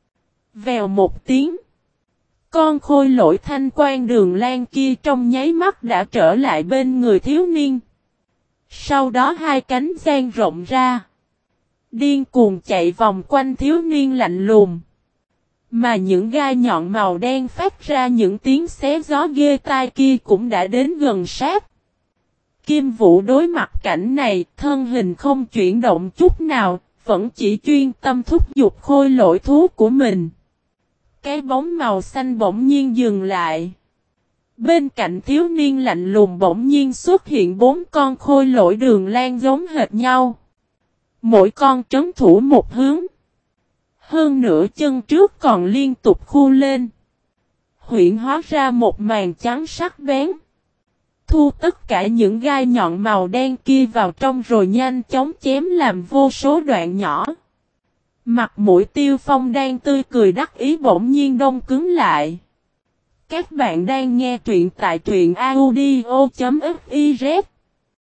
Vèo một tiếng. Con khôi lỗi thanh quan Đường Lan kia trong nháy mắt đã trở lại bên người thiếu niên. Sau đó hai cánh dang rộng ra. điên cuồng chạy vòng quanh thiếu niên lạnh lùng. Mà những gai nhọn màu đen phát ra những tiếng xé gió ghê tai kia cũng đã đến gần sát. Kim Vũ đối mặt cảnh này, thân hình không chuyển động chút nào, vẫn chỉ chuyên tâm thúc giục khôi lỗi thú của mình. Cái bóng màu xanh bỗng nhiên dừng lại. Bên cạnh thiếu niên lạnh lùng bỗng nhiên xuất hiện 4 con khôi lỗi đường lan giống hệt nhau. Mỗi con trấn thủ một hướng. Hơn nữa chân trước còn liên tục khu lên. Huyễn hóa ra một màn trắng sắc bén. Thu tất cả những gai nhọn màu đen kia vào trong rồi nhanh chóng chém làm vô số đoạn nhỏ. Mặt mũi Tiêu Phong đang tươi cười đắc ý bỗng nhiên đông cứng lại. Các bạn đang nghe truyện tại truyện audio.fiz